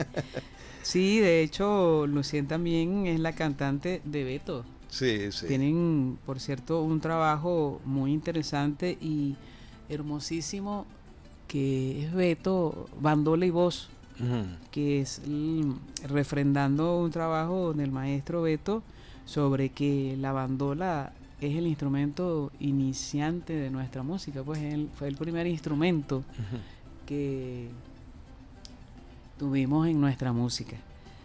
Sí, de hecho, Lucien también es la cantante de Beto. Sí. Tienen, por cierto, un trabajo muy interesante y hermosísimo, que es Beto, bandola y voz, que es refrendando un trabajo del maestro Beto sobre que la bandola es el instrumento iniciante de nuestra música, pues fue el primer instrumento que tuvimos en nuestra música.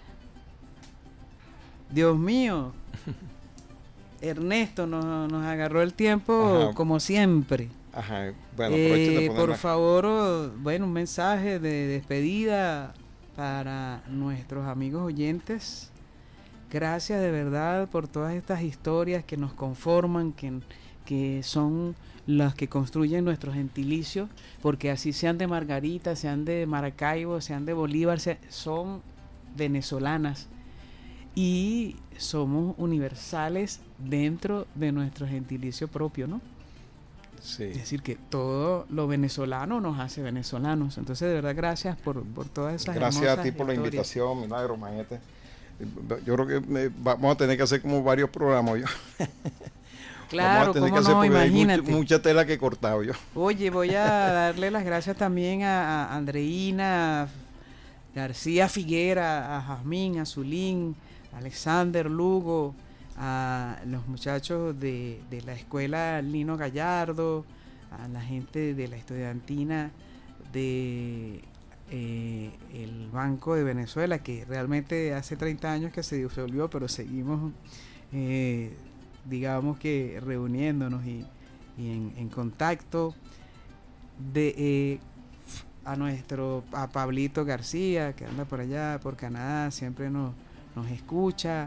Dios mío, Ernesto nos agarró el tiempo como siempre. Bueno, por favor, un mensaje de despedida para nuestros amigos oyentes. Gracias de verdad por todas estas historias que nos conforman, que son las que construyen nuestro gentilicio, porque así sean de Margarita, sean de Maracaibo, sean de Bolívar, son venezolanas y somos universales dentro de nuestro gentilicio propio, ¿no? Sí. Es decir, que todo lo venezolano nos hace venezolanos. Entonces, de verdad, gracias por todas esas Gracias a ti por la invitación, Milagro, mañete. Yo creo que vamos a tener que hacer como varios programas. Claro, cómo no, imagínate. Hay mucha tela que he cortado yo. Oye, voy a darle las gracias también a Andreina García Figuera, a Jazmín, a Zulín, a Alexander Lugo, a los muchachos de la escuela Lino Gallardo, a la gente de la estudiantina de el Banco de Venezuela, que realmente hace 30 años que se disolvió, pero seguimos digamos que reuniéndonos y en contacto, a Pablito García, que anda por allá por Canadá, siempre nos escucha,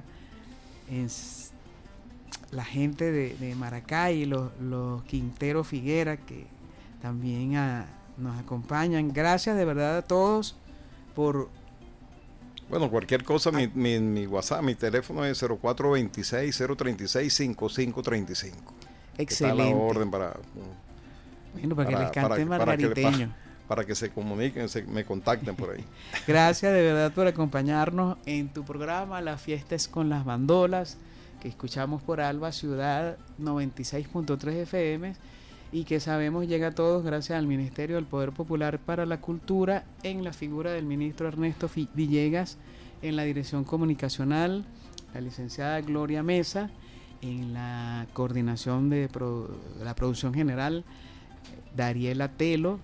la gente de Maracay, los Quintero Figuera, que también nos acompañan. Gracias de verdad a todos por... Bueno, cualquier cosa, mi WhatsApp, mi teléfono es 0426-036-5535. Excelente. Está a la orden para que les cante margariteño. Para que se comuniquen, me contacten por ahí. Gracias de verdad por acompañarnos en tu programa La Fiesta es con las Bandolas, que escuchamos por Alba Ciudad 96.3 FM y que sabemos llega a todos gracias al Ministerio del Poder Popular para la Cultura, en la figura del ministro Ernesto Villegas, en la dirección comunicacional, la licenciada Gloria Mesa, en la coordinación de la producción general, Dariela Tello,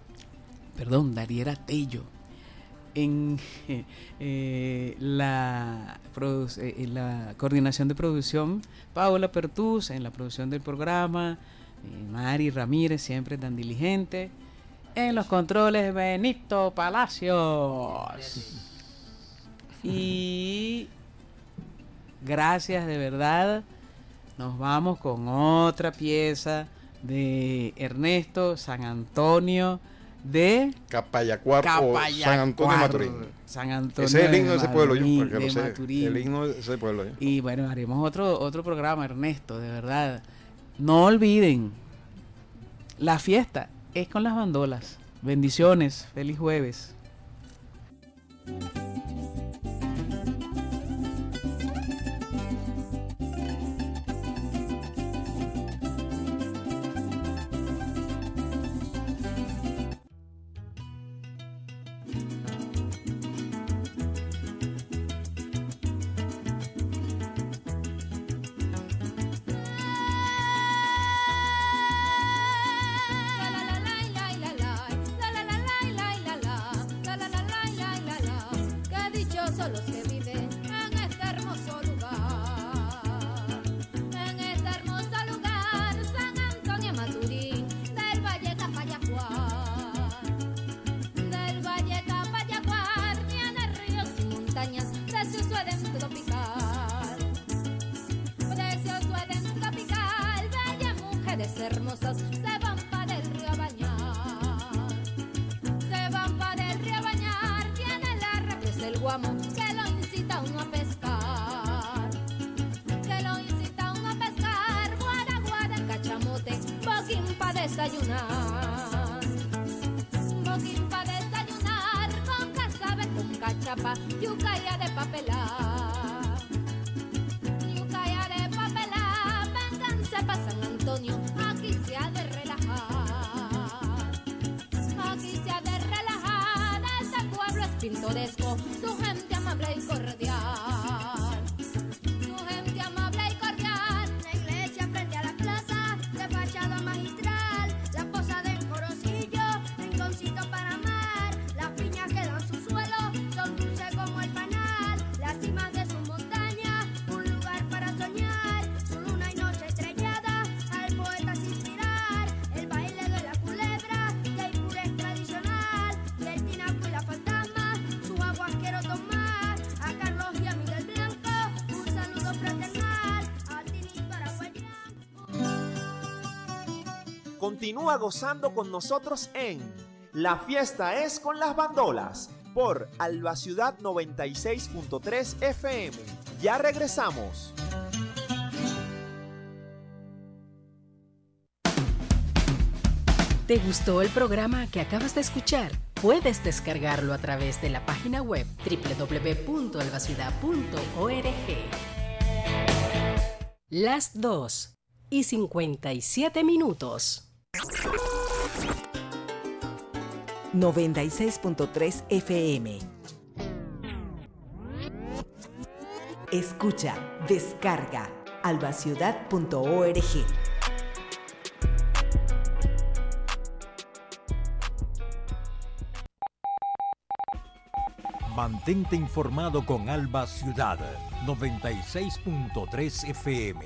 en la coordinación de producción, Paola Pertús, en la producción del programa, Mari Ramírez, siempre tan diligente, en los controles, Benito Palacios. Y gracias de verdad. Nos vamos con otra pieza de Ernesto San Antonio de Capayacuar o San Antonio Maturín. San Antonio. Ese es el himno de ese pueblo, yo, de Maturín. El himno de ese pueblo. Yo. Y bueno, haremos otro programa, Ernesto, de verdad. No olviden, la fiesta es con las bandolas. Bendiciones, feliz jueves. Hermosas se van para el río a bañar, se van para el río a bañar. Tiene la represa el guamo que lo incita a uno a pescar, que lo incita a uno a pescar. Guara, guara, cachamote, boquín pa' desayunar, boquín pa' desayunar. Con casabe, con cachapa, yucaya de papelar, yucaya de papelar. Vénganse pa' San Antonio. Aquí se ha de relajar, este pueblo es pintoresco, su gente amable y cordial, su gente amable y cordial. La iglesia frente a la plaza, de fachada magistral, la posada en Corosillo, rinconcito para amar. Las piñas que dan su suelo son dulces como el panal, las cimas de su montaña, un lugar para soñar. Su luna y noche estrellada, al poeta sin inspirar. El baile de la culebra, de Ipure es tradicional, del tinaco y la fantasma, sus aguas quiero tomar. A Carlos y a Miguel Blanco, un saludo fraternal. A Tini Paraguayán. Continúa gozando con nosotros en La Fiesta es con las Bandolas por Alba Ciudad 96.3 FM. Ya regresamos. ¿Te gustó el programa que acabas de escuchar? Puedes descargarlo a través de la página web www.albaciudad.org. Las 2:57. 96.3 FM. Escucha, descarga, albaciudad.org. Mantente informado con Alba Ciudad 96.3 FM.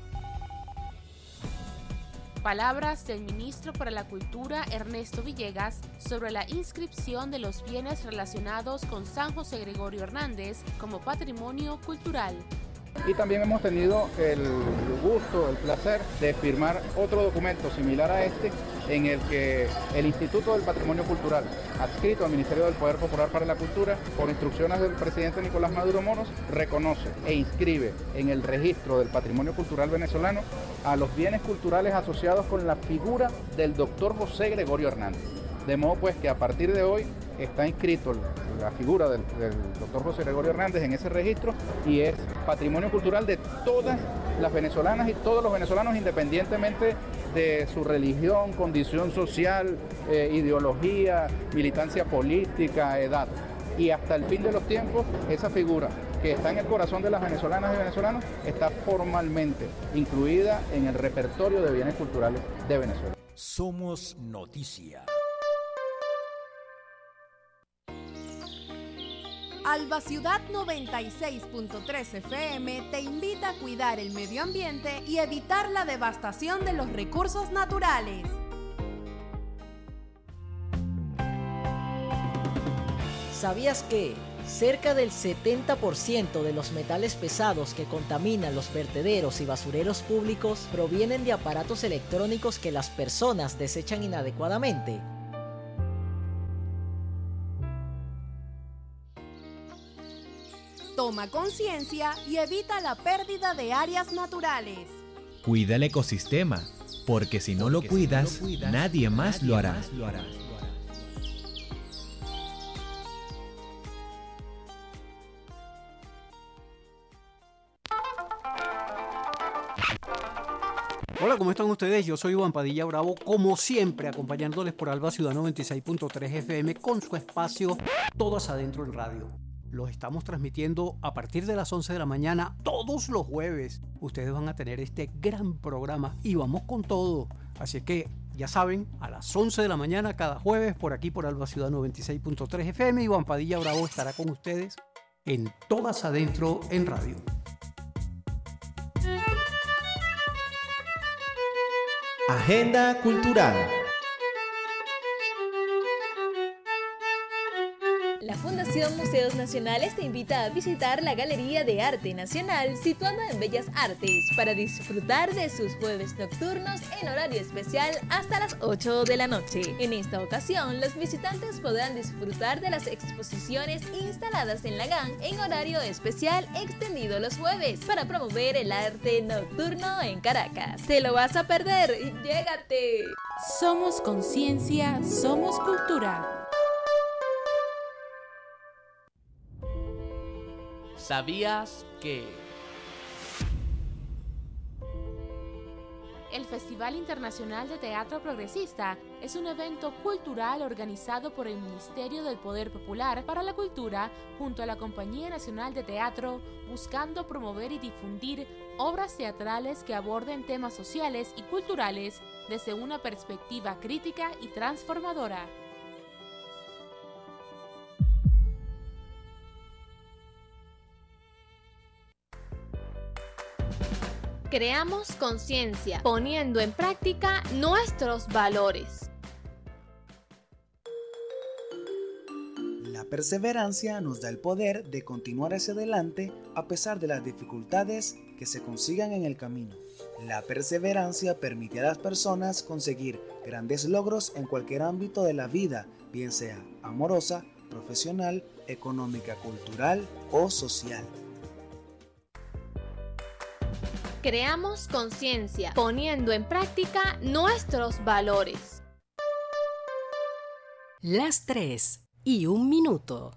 Palabras del ministro para la Cultura Ernesto Villegas sobre la inscripción de los bienes relacionados con San José Gregorio Hernández como patrimonio cultural. Y también hemos tenido el gusto, el placer de firmar otro documento similar a este en el que el Instituto del Patrimonio Cultural, adscrito al Ministerio del Poder Popular para la Cultura, por instrucciones del presidente Nicolás Maduro Moros, reconoce e inscribe en el registro del patrimonio cultural venezolano a los bienes culturales asociados con la figura del doctor José Gregorio Hernández. De modo pues que a partir de hoy está inscrito la figura del doctor José Gregorio Hernández en ese registro y es patrimonio cultural de todas las venezolanas y todos los venezolanos, independientemente de su religión, condición social, ideología, militancia política, edad. Y hasta el fin de los tiempos, esa figura que está en el corazón de las venezolanas y venezolanos está formalmente incluida en el repertorio de bienes culturales de Venezuela. Somos noticia. Alba Ciudad 96.3 FM te invita a cuidar el medio ambiente y evitar la devastación de los recursos naturales. ¿Sabías que cerca del 70% de los metales pesados que contaminan los vertederos y basureros públicos provienen de aparatos electrónicos que las personas desechan inadecuadamente? Toma conciencia y evita la pérdida de áreas naturales. Cuida el ecosistema, porque si no lo cuidas, nadie más lo hará. Hola, ¿cómo están ustedes? Yo soy Iván Padilla Bravo, como siempre, acompañándoles por Alba Ciudad 96.3 FM con su espacio Todas Adentro en Radio. Los estamos transmitiendo a partir de las 11 de la mañana todos los jueves. Ustedes van a tener este gran programa y vamos con todo. Así que ya saben, a las 11 de la mañana cada jueves por aquí por Alba Ciudad 96.3 FM. Iván Padilla Bravo estará con ustedes en Todas Adentro en Radio. Agenda Cultural. La Fundación Museos Nacionales te invita a visitar la Galería de Arte Nacional situada en Bellas Artes para disfrutar de sus jueves nocturnos en horario especial hasta las 8 de la noche. En esta ocasión, los visitantes podrán disfrutar de las exposiciones instaladas en la GAN en horario especial extendido los jueves para promover el arte nocturno en Caracas. ¿Te lo vas a perder? ¡Llégate! Somos conciencia, somos cultura. ¿Sabías que? El Festival Internacional de Teatro Progresista es un evento cultural organizado por el Ministerio del Poder Popular para la Cultura junto a la Compañía Nacional de Teatro, buscando promover y difundir obras teatrales que aborden temas sociales y culturales desde una perspectiva crítica y transformadora. Creamos conciencia, poniendo en práctica nuestros valores. La perseverancia nos da el poder de continuar hacia adelante a pesar de las dificultades que se consigan en el camino. La perseverancia permite a las personas conseguir grandes logros en cualquier ámbito de la vida, bien sea amorosa, profesional, económica, cultural o social. Creamos conciencia, poniendo en práctica nuestros valores. Las 3:01.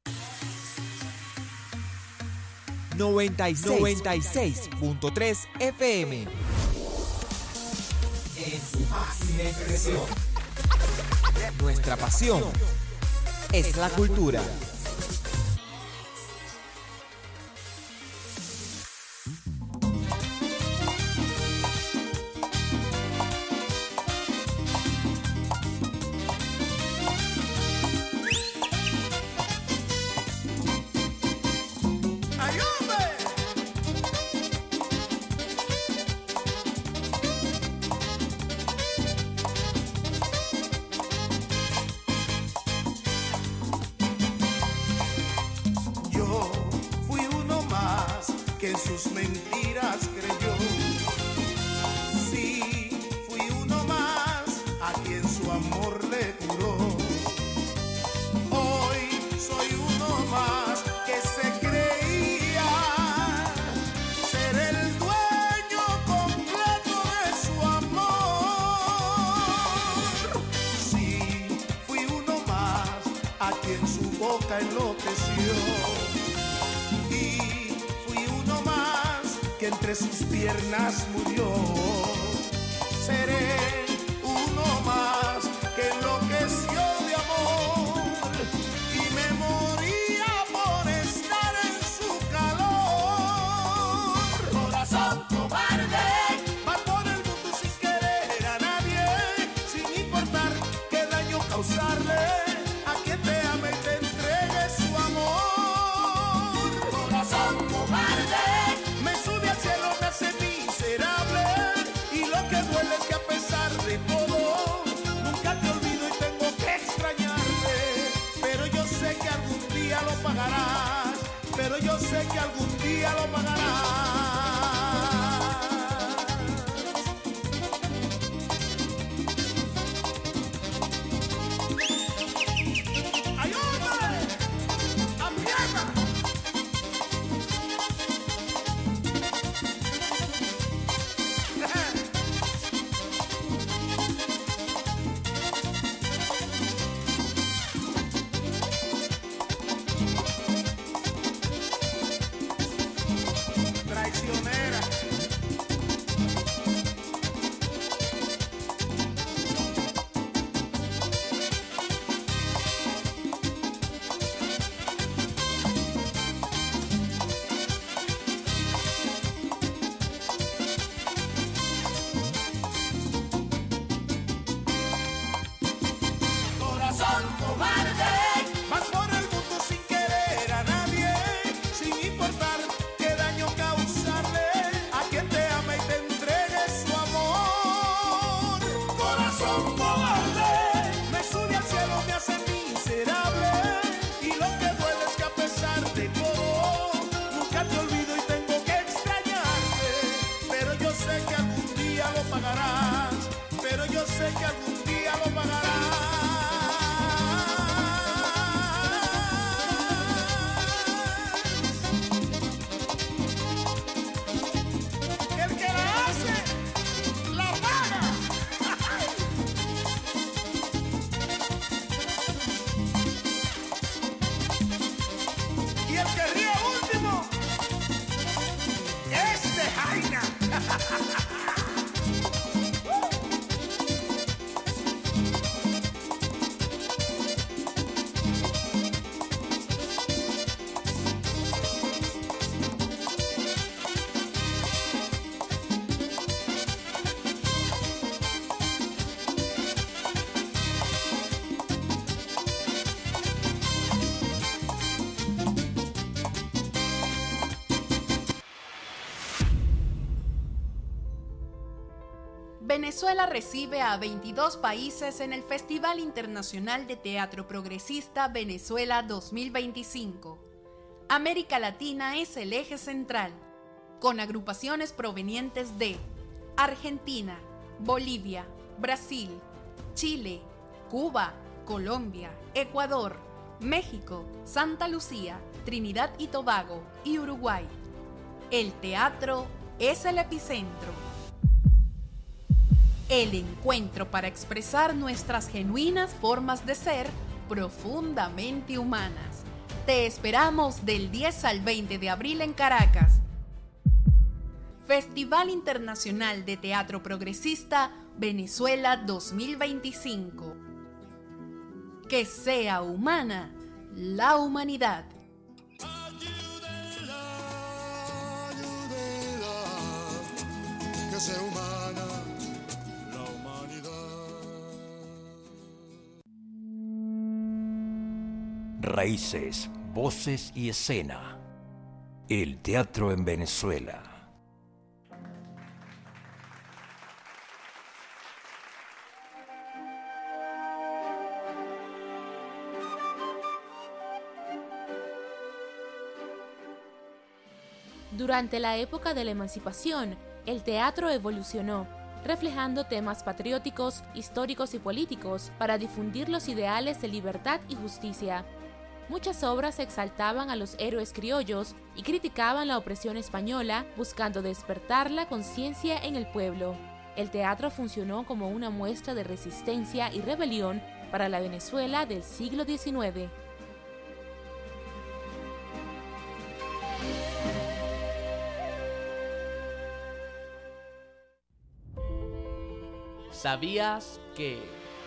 96.3 FM. En su máxima expresión. Nuestra pasión es la cultura. Que en sus mentiras creyó. Sí, fui uno más a y en su boca enloqueció. Y fui uno más que entre sus piernas murió. Seré uno más que enloqueció de amor y me moría por estar en su calor. Corazón cobarde, vas por el mundo sin querer a nadie, sin importar qué daño causarle a quien te ama y te entregue su amor. Corazón cobarde, me sube al cielo, me hace miserable, y lo que duele es que a pesar de todo nunca te olvido y tengo que extrañarte. Pero yo sé que algún día lo pagarás, pero yo sé que algún día lo pagarás. Traicionera. Corazón cobarde, vas por el mundo sin querer a nadie, sin importar qué daño causarle a quien te ama y te entregue su amor. Corazón cobarde, me sube al cielo, me hace miserable, y lo que duele es que a pesar de todo nunca te olvido y tengo que extrañarte. Pero yo sé que algún día lo pagarás, pero yo sé que algún día lo pagarás. El que la hace, la paga. Y el que ríe último es de Jaina. Venezuela recibe a 22 países en el Festival Internacional de Teatro Progresista Venezuela 2025. América Latina es el eje central, con agrupaciones provenientes de Argentina, Bolivia, Brasil, Chile, Cuba, Colombia, Ecuador, México, Santa Lucía, Trinidad y Tobago y Uruguay. El teatro es el epicentro. El encuentro para expresar nuestras genuinas formas de ser profundamente humanas. Te esperamos del 10 al 20 de abril en Caracas. Festival Internacional de Teatro Progresista Venezuela 2025. Que sea humana la humanidad. Que sea humana. Raíces, voces y escena. El teatro en Venezuela. Durante la época de la emancipación, el teatro evolucionó, reflejando temas patrióticos, históricos y políticos para difundir los ideales de libertad y justicia. Muchas obras exaltaban a los héroes criollos y criticaban la opresión española, buscando despertar la conciencia en el pueblo. El teatro funcionó como una muestra de resistencia y rebelión para la Venezuela del siglo XIX. ¿Sabías que?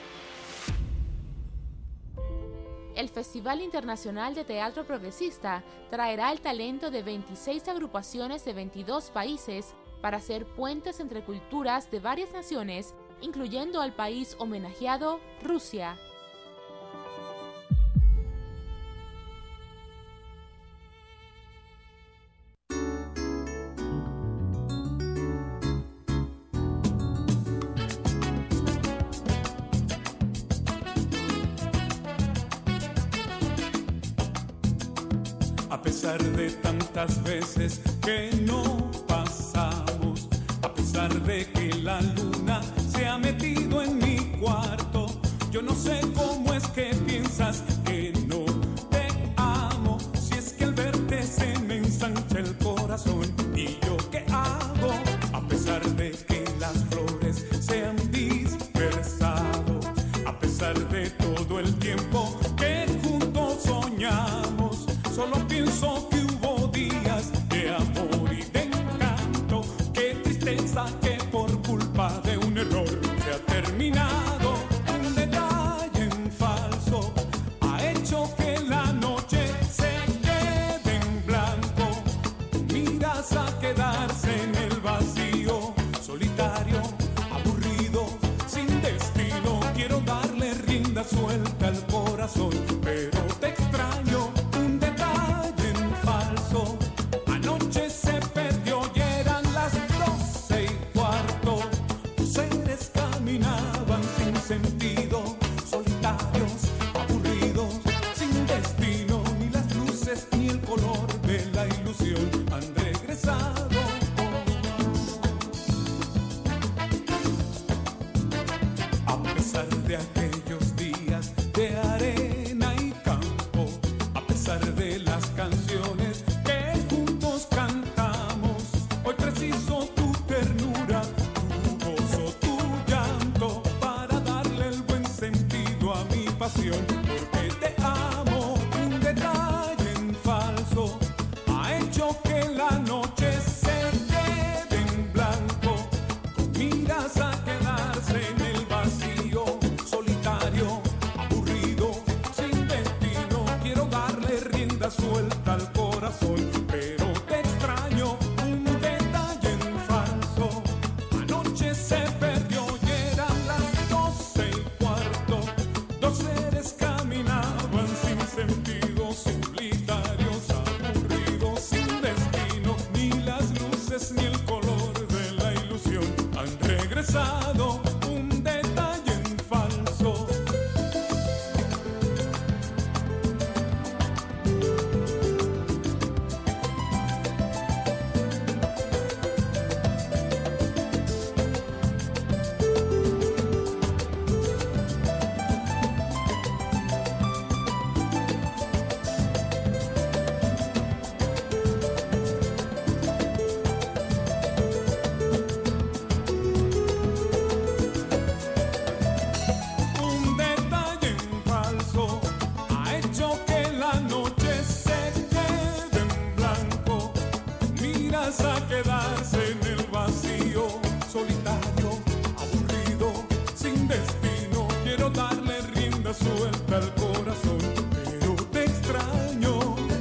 El Festival Internacional de Teatro Progresista traerá el talento de 26 agrupaciones de 22 países para hacer puentes entre culturas de varias naciones, incluyendo al país homenajeado, Rusia. A pesar de tantas veces que no pasamos, a pesar de que la luna se ha metido en mi cuarto, yo no sé cómo es que piensas que no te amo, si es que al verte se me ensancha el corazón. ¿Y yo qué hago? A pesar de que las flores se han dispersado, a pesar de todo el tiempo que juntos soñamos, solo pienso que hubo días de amor y de encanto. Qué tristeza que por culpa de un error se ha terminado. Un detalle en falso ha hecho que la noche se quede en blanco. Miras a quedarse en el vacío, solitario, aburrido, sin destino. Quiero darle rienda suelta al corazón, pero te extraño. Anoche se perdió y eran las 12:15. Tus seres caminaban sin sentido, solitarios, aburridos, sin destino. Ni las luces ni el color de la ilusión han regresado. A pesar de aquellos días de arena y campo, a pesar de las canciones que juntos cantamos, hoy preciso tu ternura, tu gozo, tu llanto, para darle el buen sentido a mi pasión, porque te amo. Un detalle en falso ha hecho que la noche se quede en blanco, con miras a quedarse en el vacío, solitario, aburrido, sin destino. Quiero darle rienda suelta al corazón, pero te extraño. Un detalle en falso anoche se perdió y eran las 12:15. Dos seres caminaban sin sentido, solitarios, aburridos, sin destino. Ni las luces ni el color de la ilusión han regresado. Un detalle en falso. Un detalle en falso ha hecho que la noche se quede en blanco. Miras a quedarse en el vacío, solitario, aburrido, sin destino. Quiero darle rienda suelta al corazón, pero te extraño.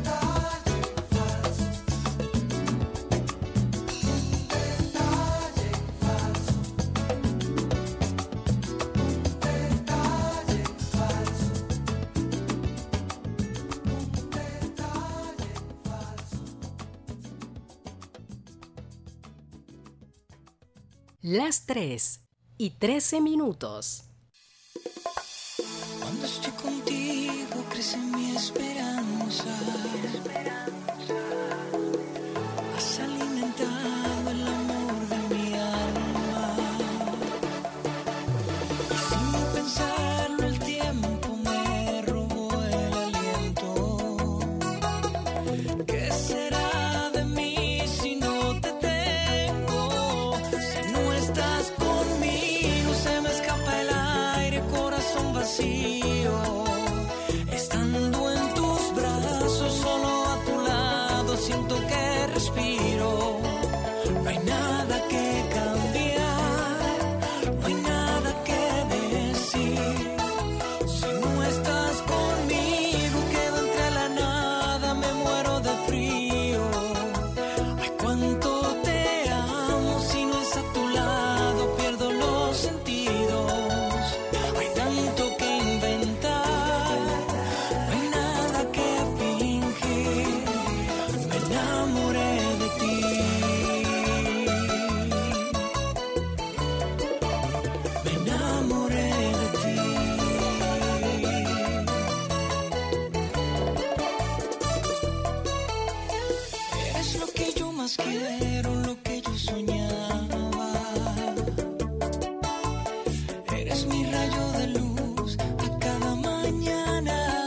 Las 3:13. Cuando estoy contigo crece mi esperanza. Has alimentado el amor de mi alma. Y sin pensarlo el tiempo me robó el aliento. ¿Qué será de mí si no te tengo? Si no estás conmigo se me escapa el aire, corazón vacío. Estando en tus brazos solo sincero lo que yo soñaba. Eres mi rayo de luz a cada mañana.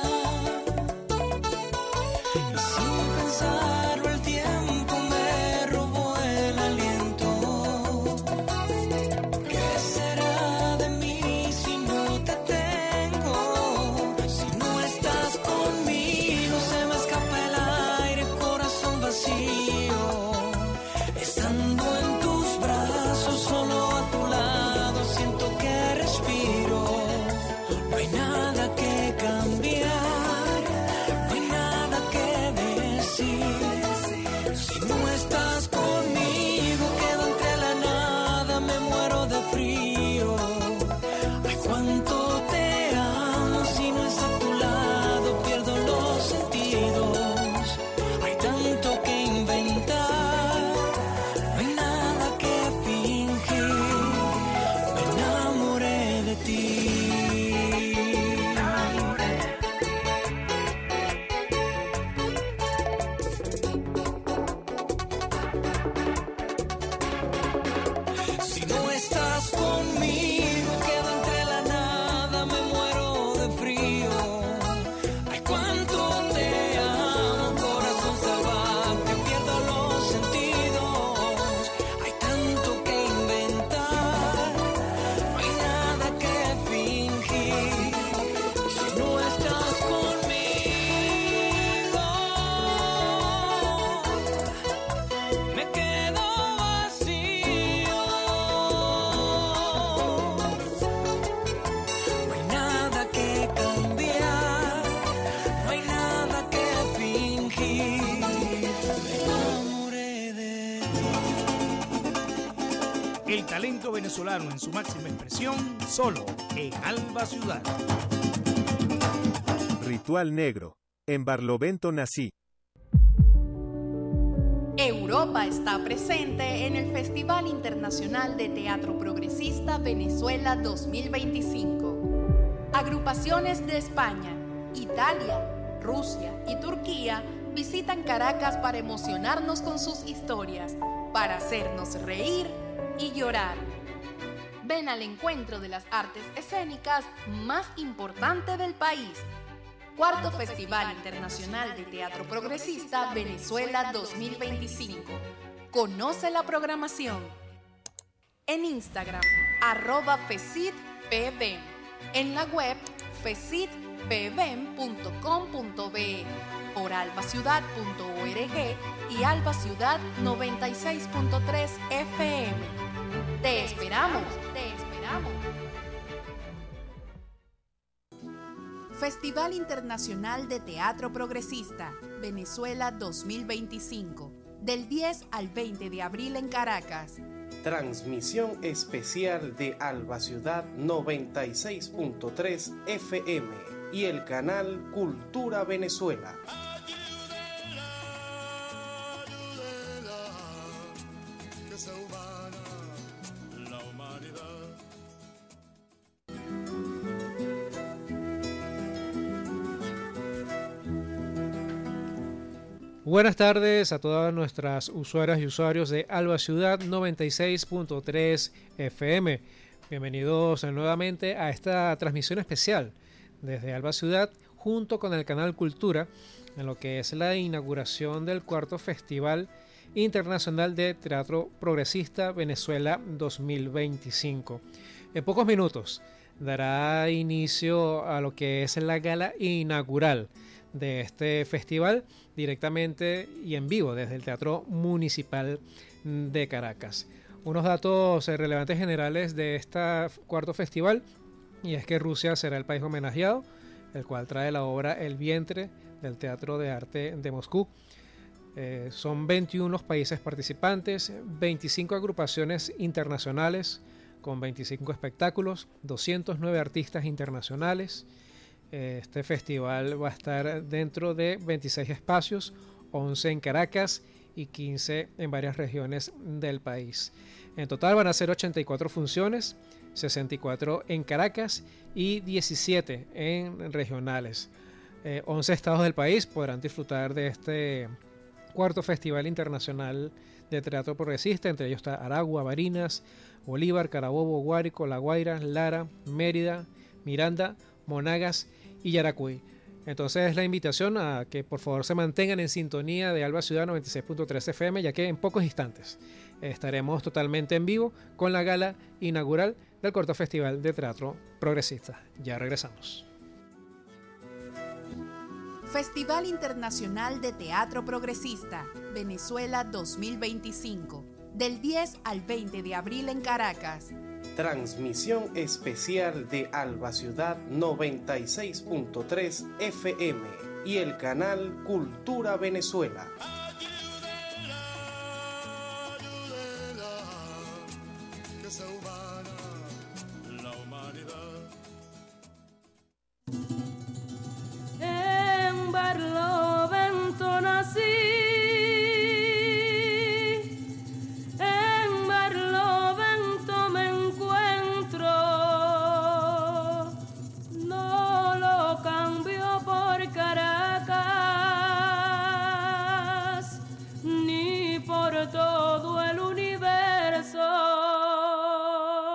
Y sin pensarlo el tiempo me robó el aliento. ¿Qué será de mí si no te tengo? Si no estás conmigo se me escapa el aire, corazón vacío. Estando en tus brazos, solo a tu lado, siento que respiro. No hay nada que cambiar, no hay nada que decir. Si no estás conmigo, quedo entre la nada, me muero de frío. Ay, cuánto te amo, si no es a tu lado, pierdo los sentidos. Hay tanto que inventar, no hay nada que fingir. Me enamoré de ti. Si no estás conmigo, quedo entre la nada, me muero de frío. Ay, cuánto te amo, corazón salvaje, pierdo los sentidos. Hay tanto que inventar, no hay nada que fingir. Si no estás conmigo, me quedo vacío. No hay nada que cambiar, no hay nada que fingir. Me enamoré de El talento venezolano en su máxima expresión, solo en Alba Ciudad. Ritual Negro. En Barlovento nací. Europa está presente en el Festival Internacional de Teatro Progresista Venezuela 2025. Agrupaciones de España, Italia, Rusia y Turquía visitan Caracas para emocionarnos con sus historias, para hacernos reír y llorar. Ven al encuentro de las artes escénicas más importante del país. Cuarto Festival Internacional de Teatro Progresista Venezuela 2025. Conoce la programación en Instagram, @FECITPVEM, en la web fecitpvem.com.be, por albaciudad.org y Alba Ciudad 96.3 FM. ¡Te esperamos! ¡Te esperamos! Festival Internacional de Teatro Progresista Venezuela 2025, del 10 al 20 de abril en Caracas. Transmisión especial de Alba Ciudad 96.3 FM y el canal Cultura Venezuela. Buenas tardes a todas nuestras usuarias y usuarios de Alba Ciudad 96.3 FM. Bienvenidos nuevamente a esta transmisión especial desde Alba Ciudad junto con el canal Cultura en lo que es la inauguración del cuarto Festival Internacional de Teatro Progresista Venezuela 2025. En pocos minutos dará inicio a lo que es la gala inaugural de este festival directamente y en vivo desde el Teatro Municipal de Caracas. Unos datos relevantes generales de este cuarto festival, y es que Rusia será el país homenajeado, el cual trae la obra El vientre del Teatro de Arte de Moscú. Son 21 los países participantes, 25 agrupaciones internacionales con 25 espectáculos, 209 artistas internacionales. Este festival va a estar dentro de 26 espacios, 11 en Caracas y 15 en varias regiones del país. En total van a ser 84 funciones, 64 en Caracas y 17 en regionales. 11 estados del país podrán disfrutar de este cuarto Festival Internacional de teatro progresista. Entre ellos está Aragua, Barinas, Bolívar, Carabobo, Guárico, La Guaira, Lara, Mérida, Miranda, Monagas y Yaracuy. Entonces la invitación a que por favor se mantengan en sintonía de Alba Ciudad 96.3 FM, ya que en pocos instantes estaremos totalmente en vivo con la gala inaugural del Corto Festival de Teatro Progresista. Ya regresamos. Festival Internacional de Teatro Progresista, Venezuela 2025, del 10 al 20 de abril en Caracas. Transmisión especial de Alba Ciudad 96.3 FM y el canal Cultura Venezuela. En Barlovento nací, en Barlovento me encuentro, no lo cambio por Caracas, ni por todo el universo.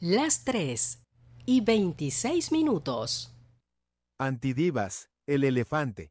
Las 3:26. Antidivas, el elefante.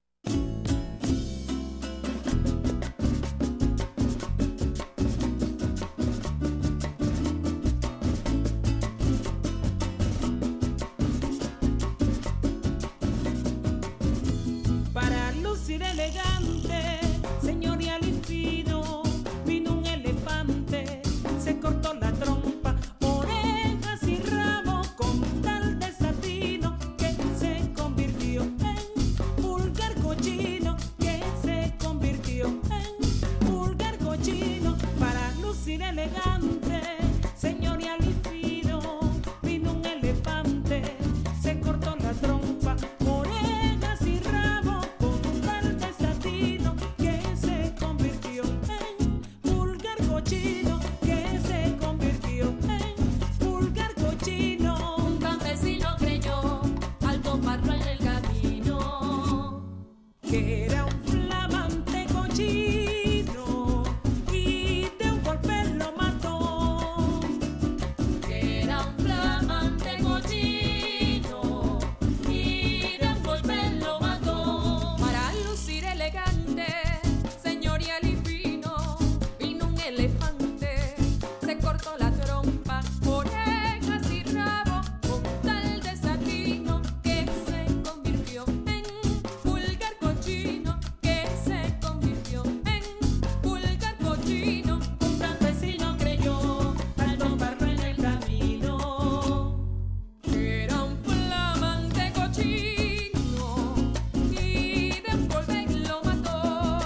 Para lucir elegante, señorial y fino, vino un elefante, se cortó la trompa, orejas y rabo con tal desatino que se convirtió en vulgar cochino, que se convirtió en vulgar cochino. Para lucir elegante, señorial y fino, vino un elefante, se cortó la trompa, orejas y rabo con tal desatino que se convirtió en vulgar cochino, que se convirtió en vulgar cochino. Un campesino creyó al toparlo en el camino que era un flamante cochino y de un golpe lo mató. que era un flamante cochino y de un golpe lo mató. Para lucir elegante, señorial y fino, vino un elefante, se cortó la trompa, orejas y rabo con tal desatino que se convirtió en vulgar cochino, que se convirtió en vulgar cochino. Un campesino creyó al toparlo en el camino que era un flamante cochino y de un golpe lo mató.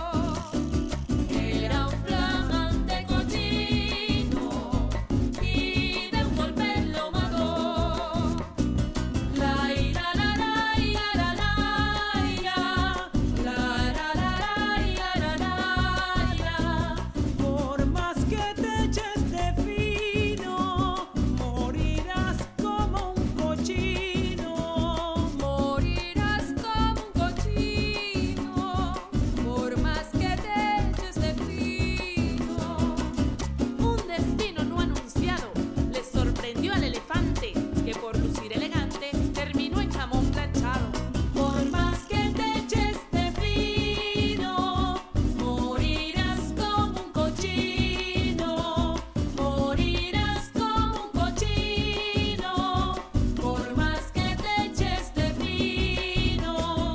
que era un flamante cochino y de un golpe lo mató. La ira la la ira la la ira, la la la ira la ira. por más que te eches de fino, morirás como un cochino. Morirás como un cochino, por más que te eches de fino. Un destino no anunciado le sorprendió al elefante, que por lucir elegante terminó en jamón planchado. Por más que te eches de fino, morirás como un cochino, morirás como un cochino, por más que te eches de fino.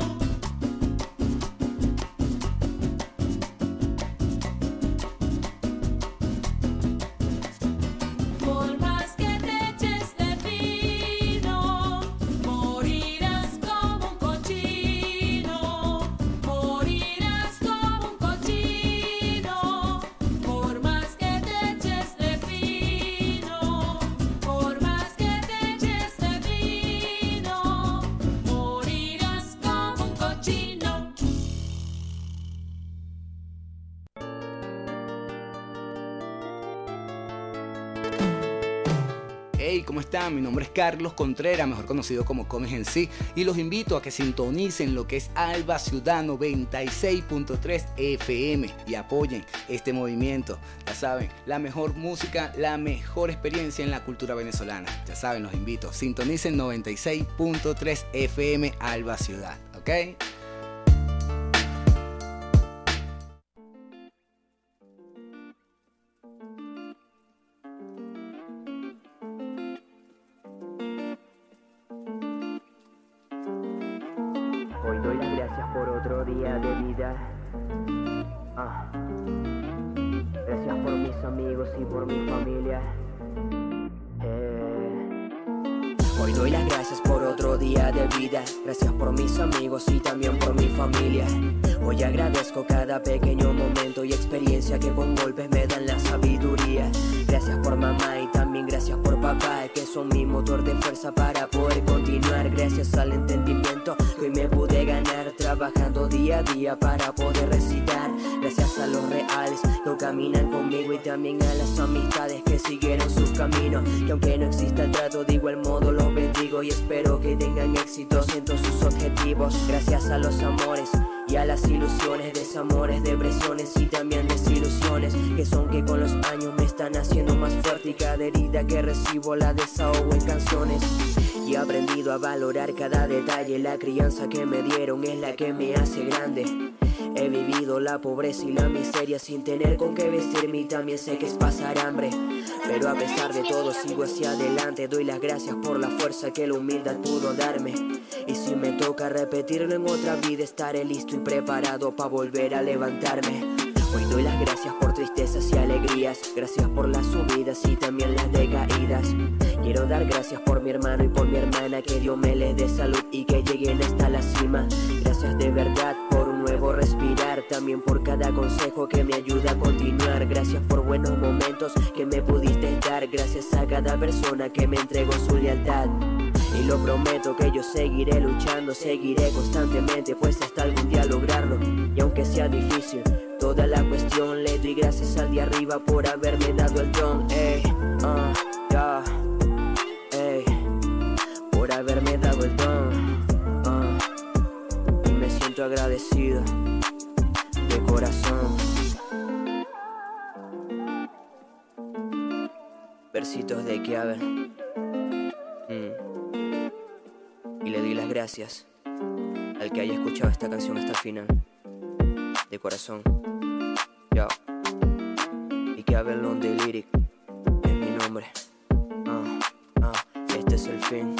Por más que te eches de fino, morirás como un cochino, morirás como un cochino. Por más que te eches de fino, por más que te eches de fino, morirás como un cochino. Hey, ¿cómo están? Mi nombre es Carlos Contreras, mejor conocido como Comes en Sí, y los invito a que sintonicen lo que es Alba Ciudad 96.3 FM y apoyen este movimiento. Ya saben, la mejor música, la mejor experiencia en la cultura venezolana. Ya saben, los invito, sintonicen 96.3 FM Alba Ciudad, ¿ok? Hoy doy las gracias por otro día de vida. Gracias por mis amigos y por mi familia. Hoy doy las gracias por otro día de vida. Gracias por mis amigos y también por mi familia. Hoy agradezco cada pequeño momento y experiencia que con golpes me dan la sabiduría. Gracias por mamá y también gracias por papá, que son mi motor de fuerza para poder continuar. Gracias al entendimiento que hoy me pude ganar, trabajando día a día para poder recitar. Gracias a los reales que hoy caminan conmigo y también a las amistades que siguieron sus caminos. Que aunque no exista el trato, de igual modo los bendigo y espero que tengan éxito en todos sus objetivos. Gracias a los amores y y a las ilusiones, desamores, depresiones y también desilusiones, que son que con los años me están haciendo más fuerte, y cada herida que recibo la desahogo en canciones. Y he aprendido a valorar cada detalle, la crianza que me dieron es la que me hace grande. He vivido la pobreza y la miseria sin tener con qué vestirme, y también sé que es pasar hambre. Pero a pesar de todo sigo hacia adelante, doy las gracias por la fuerza que la humildad pudo darme. Y si me toca repetirlo en otra vida, estaré listo y preparado para volver a levantarme. Hoy doy las gracias por tristezas y alegrías, gracias por las subidas y también las decaídas. Quiero dar gracias por mi hermano y por mi hermana, que Dios me les dé salud y que lleguen hasta la cima. Gracias de verdad por un nuevo respirar, también por cada consejo que me ayuda a continuar. Gracias por buenos momentos que me pudiste dar, gracias a cada persona que me entregó su lealtad. Y lo prometo que yo seguiré luchando, seguiré constantemente, pues hasta algún día lograrlo. Y aunque sea difícil toda la cuestión, le doy gracias al de arriba por haberme dado el don. Por haberme dado el don. Y me siento agradecido de corazón. Versitos de Keaver. Y le doy las gracias al que haya escuchado esta canción hasta el final. De corazón. Yo. Y Keaver Londe Lyric es mi nombre. Este es el fin.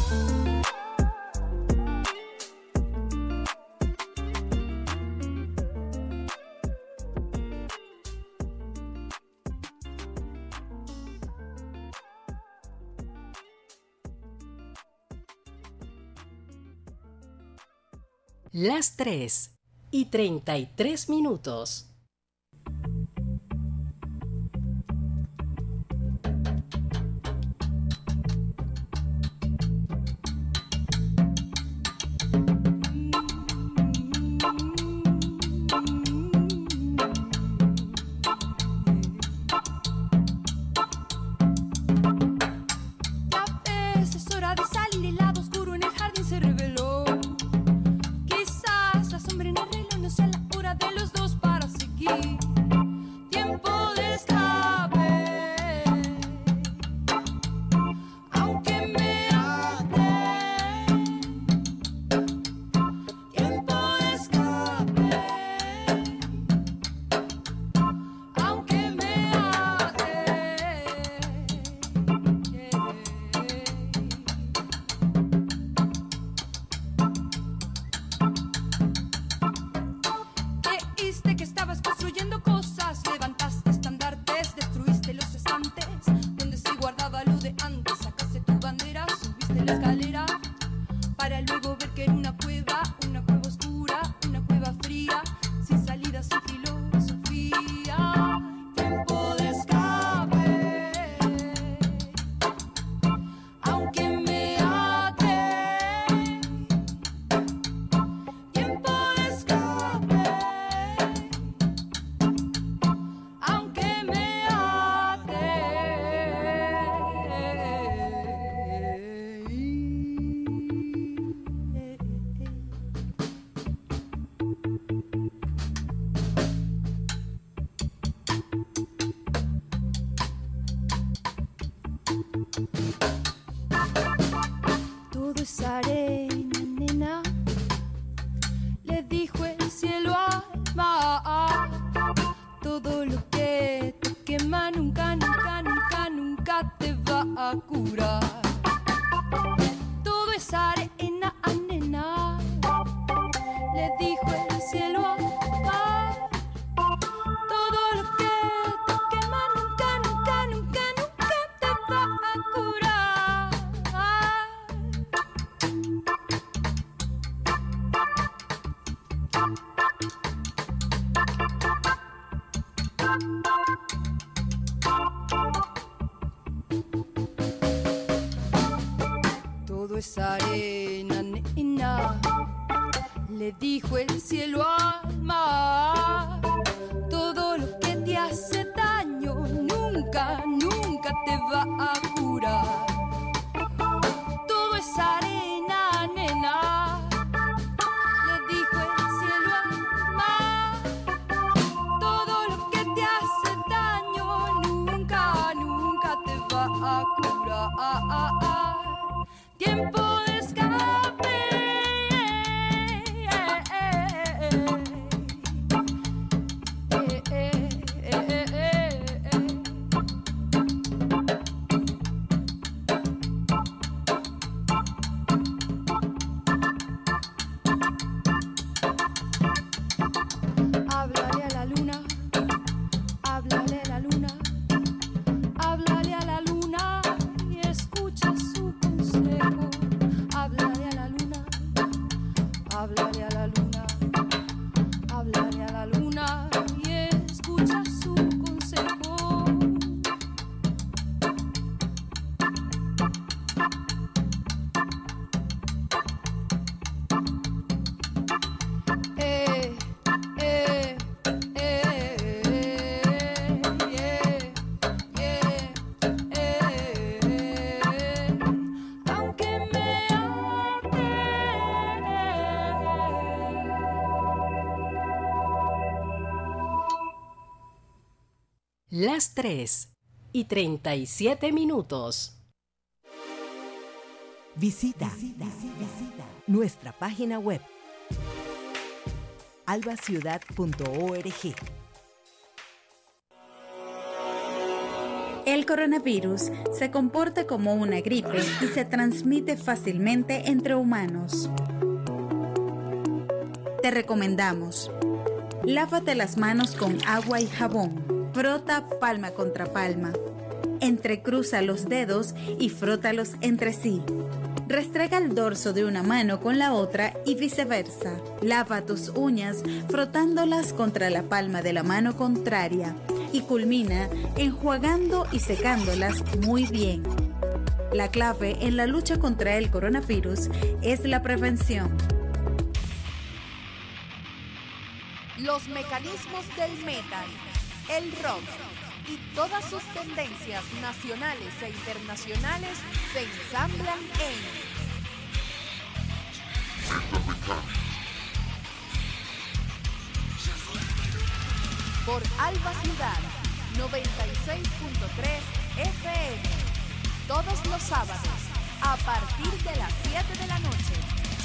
Las 3:33. Ya ves, es hora de salir, el lado oscuro en el jardín se reveló. Quizás la sombra en el reloj no sea la hora de los dos para seguir. Tiempo de escape, aunque me ate. Tiempo de escape, aunque me ate. Creíste que estabas construyendo cosas, levantaste estandartes, destruiste los estantes donde se guardaba lo de antes. Sacaste tu bandera, subiste la escalera para luego ver que era una cueva oscura, una cueva fría, sin salida, sin filosofía. Tiempo de escape, aunque me ate. Tiempo de escape, aunque me ate. Todo es arena, nena, le dijo el cielo al mar. Todo lo que te quema nunca, nunca, nunca, nunca te va a curar. Todo es arena, nena, le dijo el cielo al mar. Todo lo que te quema nunca, nunca, nunca, nunca te va a curar. Todo es arena, nena, le dijo el cielo al mar. Todo lo que te hace daño nunca, nunca te va a curar. Todo es arena, nena, le dijo el cielo al Las 3:37. Visita nuestra página web albaciudad.org. El coronavirus se comporta como una gripe y se transmite fácilmente entre humanos. Te recomendamos: lávate las manos con agua y jabón. Frota palma contra palma. Entrecruza los dedos y frótalos entre sí. Restrega el dorso de una mano con la otra y viceversa. Lava tus uñas frotándolas contra la palma de la mano contraria y culmina enjuagando y secándolas muy bien. La clave en la lucha contra el coronavirus es la prevención. Los mecanismos del metal, el rock y todas sus tendencias nacionales e internacionales se ensamblan en por Alba Ciudad 96.3 FM, todos los sábados a partir de las 7 de la noche.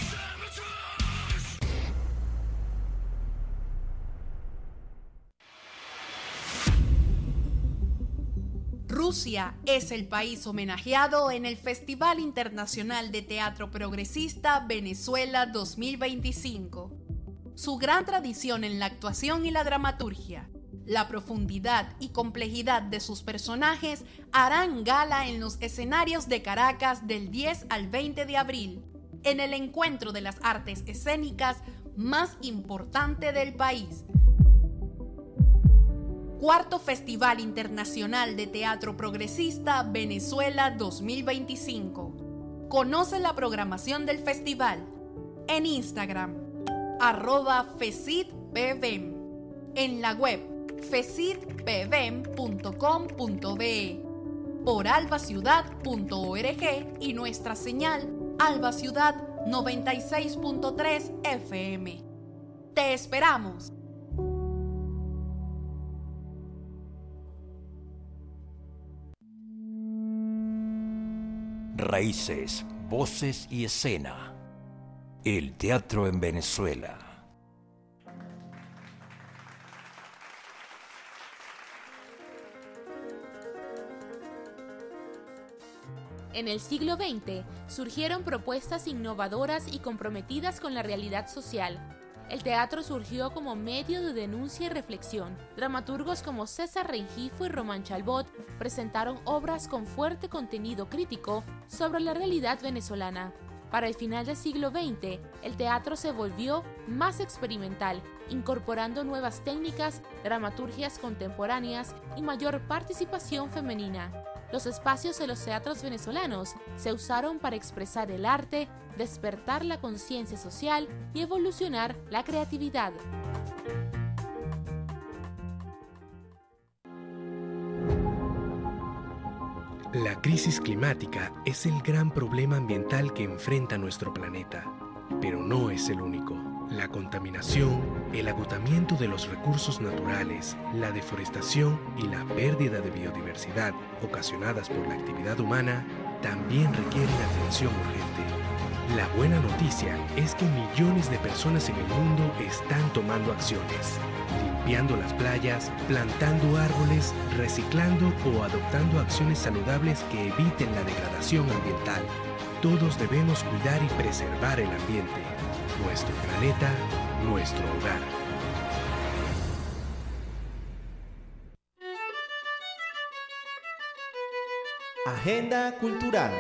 Rusia es el país homenajeado en el Festival Internacional de Teatro Progresista Venezuela 2025. Su gran tradición en la actuación y la dramaturgia, la profundidad y complejidad de sus personajes harán gala en los escenarios de Caracas del 10 al 20 de abril, en el encuentro de las artes escénicas más importante del país. Cuarto Festival Internacional de Teatro Progresista Venezuela 2025. Conoce la programación del festival en Instagram, @fesidpvem, en la web fesidpvem.com.be, por albaciudad.org y nuestra señal Alba Ciudad 96.3 FM. ¡Te esperamos! Raíces, voces y escena. El teatro en Venezuela. En el siglo XX surgieron propuestas innovadoras y comprometidas con la realidad social. El teatro surgió como medio de denuncia y reflexión. Dramaturgos como César Rengifo y Román Chalbot presentaron obras con fuerte contenido crítico sobre la realidad venezolana. Para el final del siglo XX, el teatro se volvió más experimental, incorporando nuevas técnicas, dramaturgias contemporáneas y mayor participación femenina. Los espacios de los teatros venezolanos se usaron para expresar el arte, despertar la conciencia social y evolucionar la creatividad. La crisis climática es el gran problema ambiental que enfrenta nuestro planeta, pero no es el único. La contaminación, el agotamiento de los recursos naturales, la deforestación y la pérdida de biodiversidad ocasionadas por la actividad humana también requieren atención urgente. La buena noticia es que millones de personas en el mundo están tomando acciones, limpiando las playas, plantando árboles, reciclando o adoptando acciones saludables que eviten la degradación ambiental. Todos debemos cuidar y preservar el ambiente, nuestro planeta, nuestro hogar. Agenda cultural.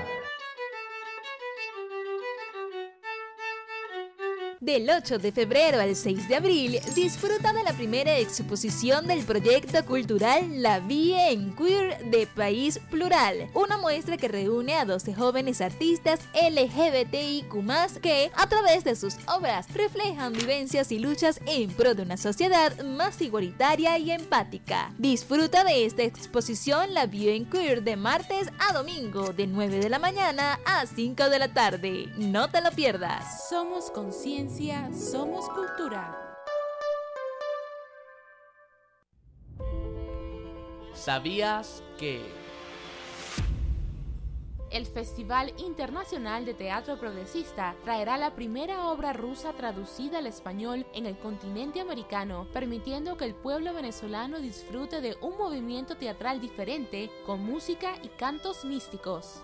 Del 8 de febrero al 6 de abril, disfruta de la primera exposición del proyecto cultural La Vie en Queer de País Plural, una muestra que reúne a 12 jóvenes artistas LGBTIQ+, que, a través de sus obras, reflejan vivencias y luchas en pro de una sociedad más igualitaria y empática. Disfruta de esta exposición La Vie en Queer de martes a domingo, de 9 de la mañana a 5 de la tarde. No te lo pierdas. Somos conciencia. Somos cultura. ¿Sabías que? El Festival Internacional de Teatro Progresista traerá la primera obra rusa traducida al español en el continente americano, permitiendo que el pueblo venezolano disfrute de un movimiento teatral diferente, con música y cantos místicos.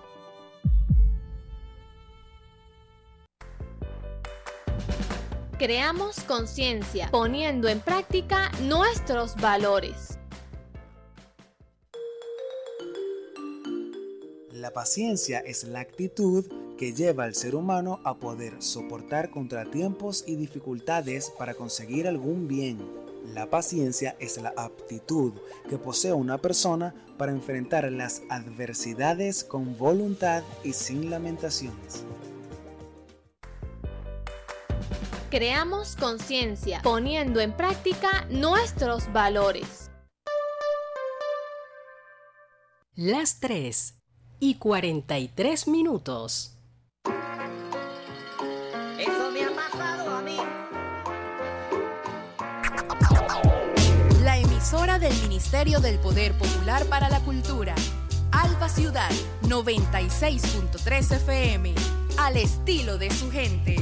Creamos conciencia, poniendo en práctica nuestros valores. La paciencia es la actitud que lleva al ser humano a poder soportar contratiempos y dificultades para conseguir algún bien. La paciencia es la aptitud que posee una persona para enfrentar las adversidades con voluntad y sin lamentaciones. Creamos conciencia, poniendo en práctica nuestros valores. Las 3:43. Eso me ha pasado a mí. La emisora del Ministerio del Poder Popular para la Cultura, Alba Ciudad, 96.3 FM, al estilo de su gente.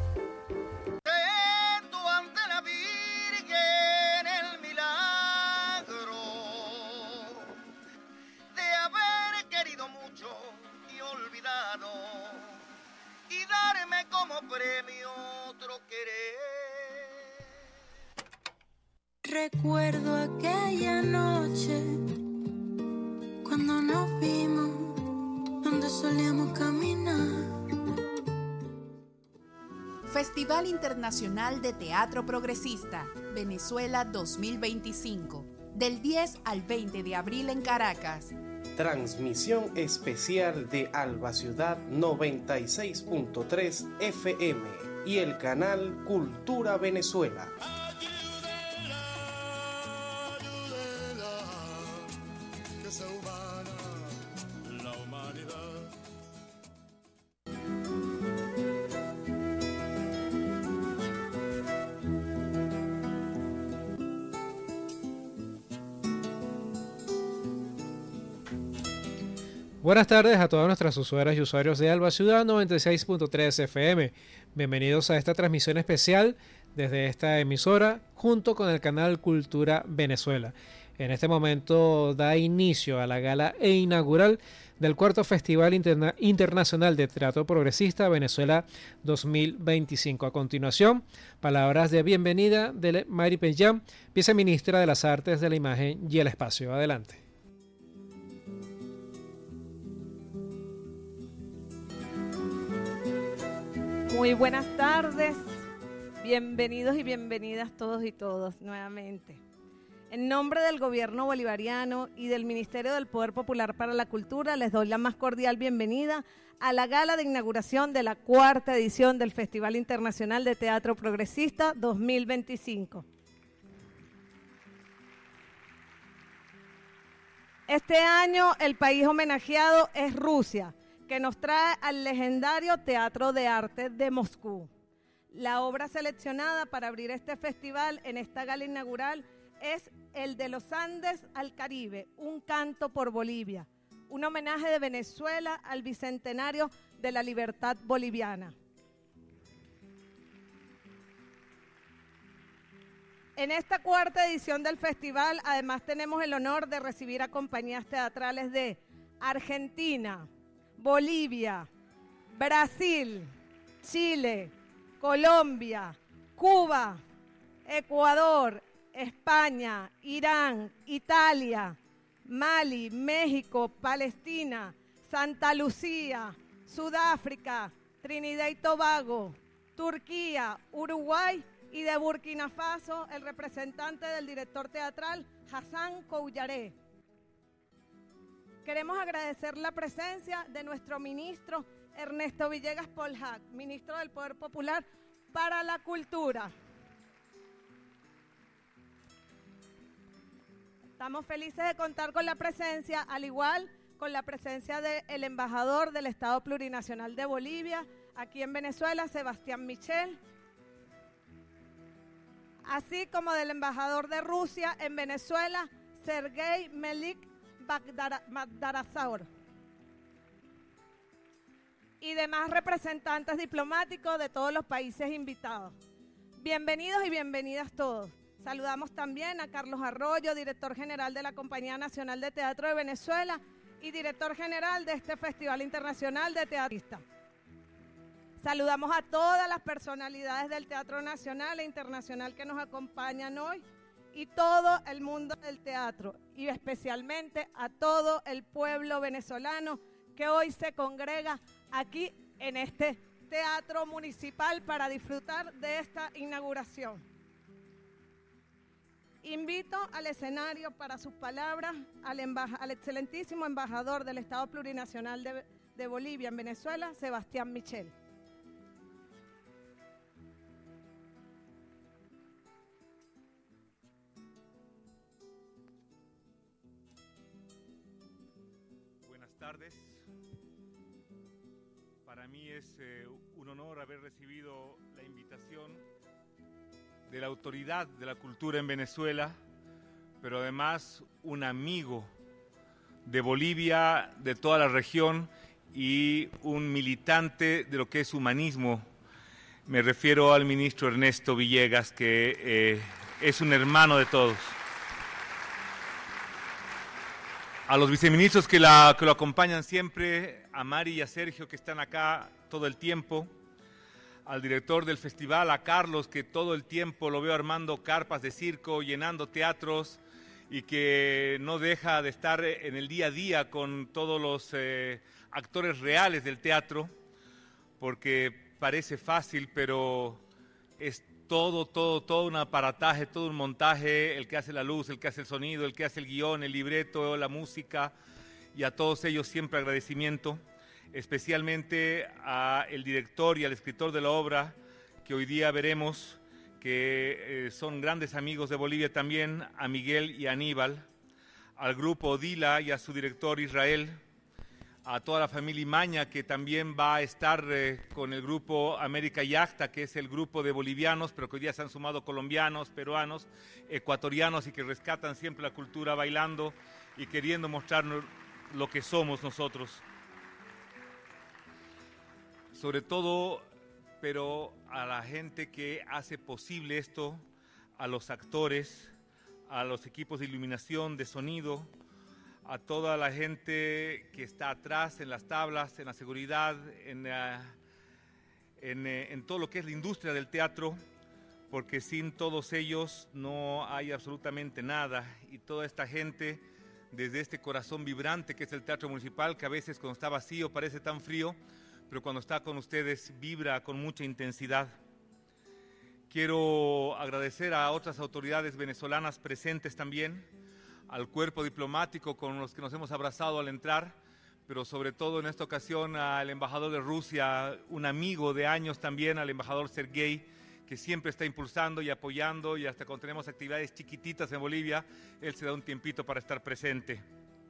Recuerdo aquella noche cuando nos vimos, donde solíamos caminar. Festival Internacional de Teatro Progresista, Venezuela 2025, del 10 al 20 de abril en Caracas. Transmisión especial de Alba Ciudad 96.3 FM y el canal Cultura Venezuela. Buenas tardes a todas nuestras usuarias y usuarios de Alba Ciudad 96.3 FM. Bienvenidos a esta transmisión especial desde esta emisora junto con el canal Cultura Venezuela. En este momento da inicio a la gala inaugural del cuarto Festival Internacional de Teatro Progresista Venezuela 2025. A continuación, palabras de bienvenida de Mari Pellán, viceministra de las Artes de la Imagen y el Espacio. Adelante. Muy buenas tardes, bienvenidos y bienvenidas todos y todas nuevamente. En nombre del Gobierno Bolivariano y del Ministerio del Poder Popular para la Cultura, les doy la más cordial bienvenida a la gala de inauguración de la cuarta edición del Festival Internacional de Teatro Progresista 2025. Este año el país homenajeado es Rusia, que nos trae al legendario Teatro de Arte de Moscú. La obra seleccionada para abrir este festival en esta gala inaugural es El de los Andes al Caribe, un canto por Bolivia, un homenaje de Venezuela al bicentenario de la libertad boliviana. En esta cuarta edición del festival, además tenemos el honor de recibir a compañías teatrales de Argentina, Bolivia, Brasil, Chile, Colombia, Cuba, Ecuador, España, Irán, Italia, Mali, México, Palestina, Santa Lucía, Sudáfrica, Trinidad y Tobago, Turquía, Uruguay y de Burkina Faso, el representante del director teatral Hassan Kouyaré. Queremos agradecer la presencia de nuestro ministro Ernesto Villegas Polhac, ministro del Poder Popular para la Cultura. Estamos felices de contar con la presencia, al igual con la presencia del embajador del Estado Plurinacional de Bolivia, aquí en Venezuela, Sebastián Michel, así como del embajador de Rusia en Venezuela, Sergei Melik Bagdasarov y demás representantes diplomáticos de todos los países invitados. Bienvenidos y bienvenidas todos. Saludamos también a Carlos Arroyo, director general de la Compañía Nacional de Teatro de Venezuela y director general de este Festival Internacional de Teatristas. Saludamos a todas las personalidades del Teatro Nacional e Internacional que nos acompañan hoy y todo el mundo del teatro, y especialmente a todo el pueblo venezolano que hoy se congrega aquí en este Teatro Municipal para disfrutar de esta inauguración. Invito al escenario para sus palabras al excelentísimo embajador del Estado Plurinacional de Bolivia en Venezuela, Sebastián Michel. Buenas tardes. Para mí es un honor haber recibido la invitación de la autoridad de la cultura en Venezuela, pero además un amigo de Bolivia, de toda la región, y un militante de lo que es humanismo. Me refiero al ministro Ernesto Villegas, que es un hermano de todos. A los viceministros que lo acompañan siempre, a Mari y a Sergio, que están acá todo el tiempo, al director del festival, a Carlos, que todo el tiempo lo veo armando carpas de circo, llenando teatros, y que no deja de estar en el día a día con todos los actores reales del teatro, porque parece fácil, pero es todo un aparataje, todo un montaje, el que hace la luz, el que hace el sonido, el que hace el guión, el libreto, la música, y a todos ellos siempre agradecimiento, especialmente al director y al escritor de la obra, que hoy día veremos que son grandes amigos de Bolivia también, a Miguel y a Aníbal, al grupo Odila y a su director Israel, a toda la familia Imaña, que también va a estar con el grupo América Yacta, que es el grupo de bolivianos, pero que hoy día se han sumado colombianos, peruanos, ecuatorianos, y que rescatan siempre la cultura bailando y queriendo mostrarnos lo que somos nosotros. Sobre todo, pero a la gente que hace posible esto, a los actores, a los equipos de iluminación, de sonido, a toda la gente que está atrás en las tablas, en la seguridad, en todo lo que es la industria del teatro, porque sin todos ellos no hay absolutamente nada. Y toda esta gente, desde este corazón vibrante que es el Teatro Municipal, que a veces cuando está vacío parece tan frío, pero cuando está con ustedes vibra con mucha intensidad. Quiero agradecer a otras autoridades venezolanas presentes también, al cuerpo diplomático con los que nos hemos abrazado al entrar, pero sobre todo en esta ocasión al embajador de Rusia, un amigo de años también, al embajador Sergei, que siempre está impulsando y apoyando, y hasta cuando tenemos actividades chiquititas en Bolivia, él se da un tiempito para estar presente.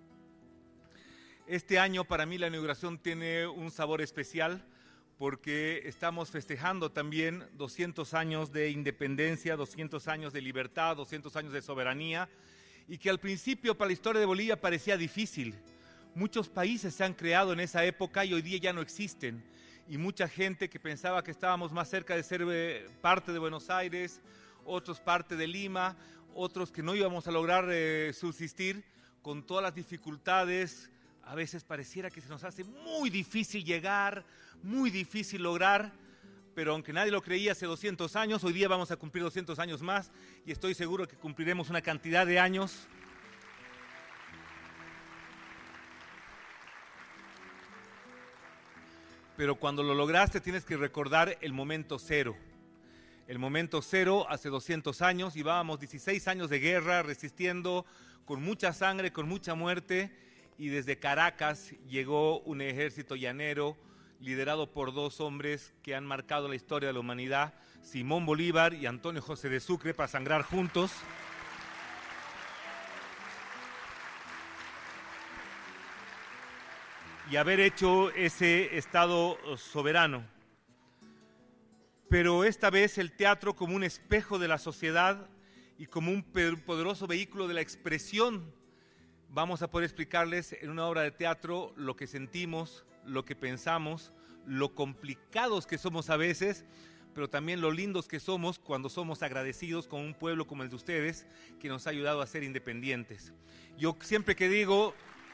Este año para mí la inauguración tiene un sabor especial, porque estamos festejando también 200 años de independencia, 200 años de libertad, 200 años de soberanía, y que al principio para la historia de Bolivia parecía difícil. Muchos países se han creado en esa época y hoy día ya no existen, y mucha gente que pensaba que estábamos más cerca de ser parte de Buenos Aires, otros parte de Lima, otros que no íbamos a lograr subsistir con todas las dificultades. A veces pareciera que se nos hace muy difícil llegar, muy difícil lograr, pero aunque nadie lo creía hace 200 años, hoy día vamos a cumplir 200 años más, y estoy seguro que cumpliremos una cantidad de años. Pero cuando lo lograste tienes que recordar el momento cero. El momento cero hace 200 años, llevábamos 16 años de guerra, resistiendo con mucha sangre, con mucha muerte, y desde Caracas llegó un ejército llanero liderado por dos hombres que han marcado la historia de la humanidad, Simón Bolívar y Antonio José de Sucre, para sangrar juntos. Y haber hecho ese Estado soberano. Pero esta vez el teatro como un espejo de la sociedad y como un poderoso vehículo de la expresión, vamos a poder explicarles en una obra de teatro lo que sentimos, lo que pensamos, lo complicados que somos a veces, pero también lo lindos que somos cuando somos agradecidos con un pueblo como el de ustedes, que nos ha ayudado a ser independientes. Yo siempre que digo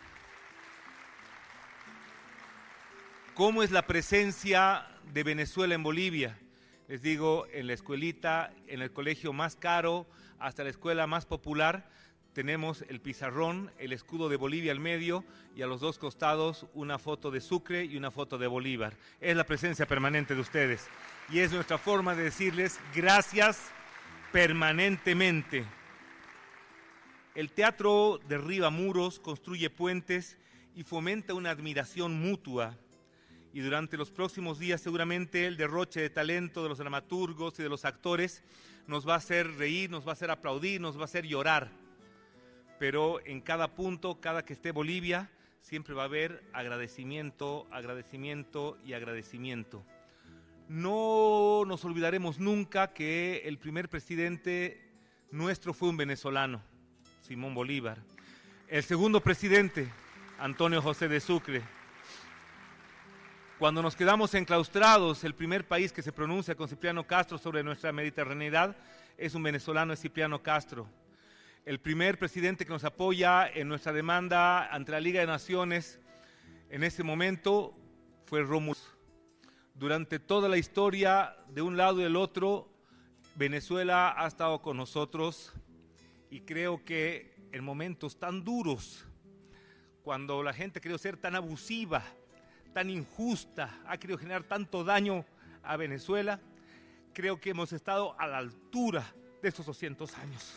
cómo es la presencia de Venezuela en Bolivia, les digo, en la escuelita, en el colegio más caro, hasta la escuela más popular, tenemos el pizarrón, el escudo de Bolivia al medio y a los dos costados una foto de Sucre y una foto de Bolívar. Es la presencia permanente de ustedes y es nuestra forma de decirles gracias permanentemente. El teatro derriba muros, construye puentes y fomenta una admiración mutua. Y durante los próximos días seguramente el derroche de talento de los dramaturgos y de los actores nos va a hacer reír, nos va a hacer aplaudir, nos va a hacer llorar. Pero en cada punto, cada que esté Bolivia, siempre va a haber agradecimiento, agradecimiento y agradecimiento. No nos olvidaremos nunca que el primer presidente nuestro fue un venezolano, Simón Bolívar. El segundo presidente, Antonio José de Sucre. Cuando nos quedamos enclaustrados, el primer país que se pronuncia con Cipriano Castro sobre nuestra mediterraneidad es un venezolano, es Cipriano Castro. El primer presidente que nos apoya en nuestra demanda ante la Liga de Naciones en ese momento fue Rómulo. Durante toda la historia, de un lado y del otro, Venezuela ha estado con nosotros y creo que en momentos tan duros, cuando la gente ha querido ser tan abusiva, tan injusta, ha querido generar tanto daño a Venezuela, creo que hemos estado a la altura de estos 200 años.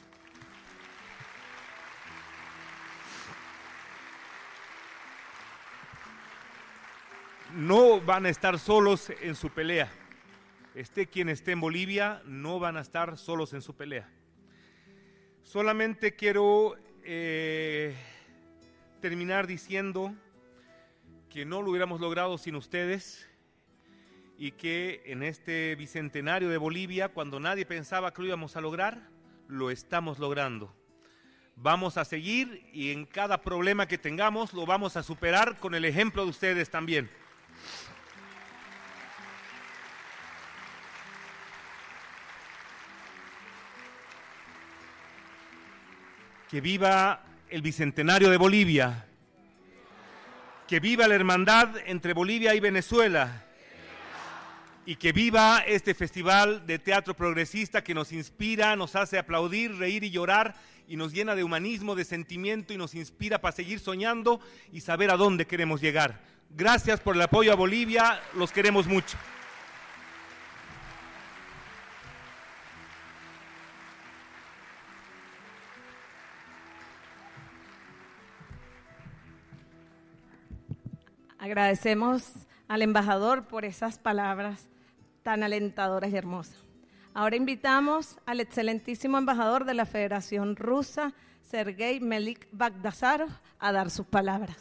No van a estar solos en su pelea. Esté quien esté en Bolivia, no van a estar solos en su pelea. Solamente quiero terminar diciendo que no lo hubiéramos logrado sin ustedes y que en este bicentenario de Bolivia, cuando nadie pensaba que lo íbamos a lograr, lo estamos logrando. Vamos a seguir y en cada problema que tengamos lo vamos a superar con el ejemplo de ustedes también. Que viva el bicentenario de Bolivia. Que viva la hermandad entre Bolivia y Venezuela. Y que viva este festival de teatro progresista que nos inspira, nos hace aplaudir, reír y llorar y nos llena de humanismo, de sentimiento y nos inspira para seguir soñando y saber a dónde queremos llegar. Gracias por el apoyo a Bolivia, los queremos mucho. Agradecemos al embajador por esas palabras tan alentadoras y hermosas. Ahora invitamos al excelentísimo embajador de la Federación Rusa, Sergei Melik Bagdasarov, a dar sus palabras.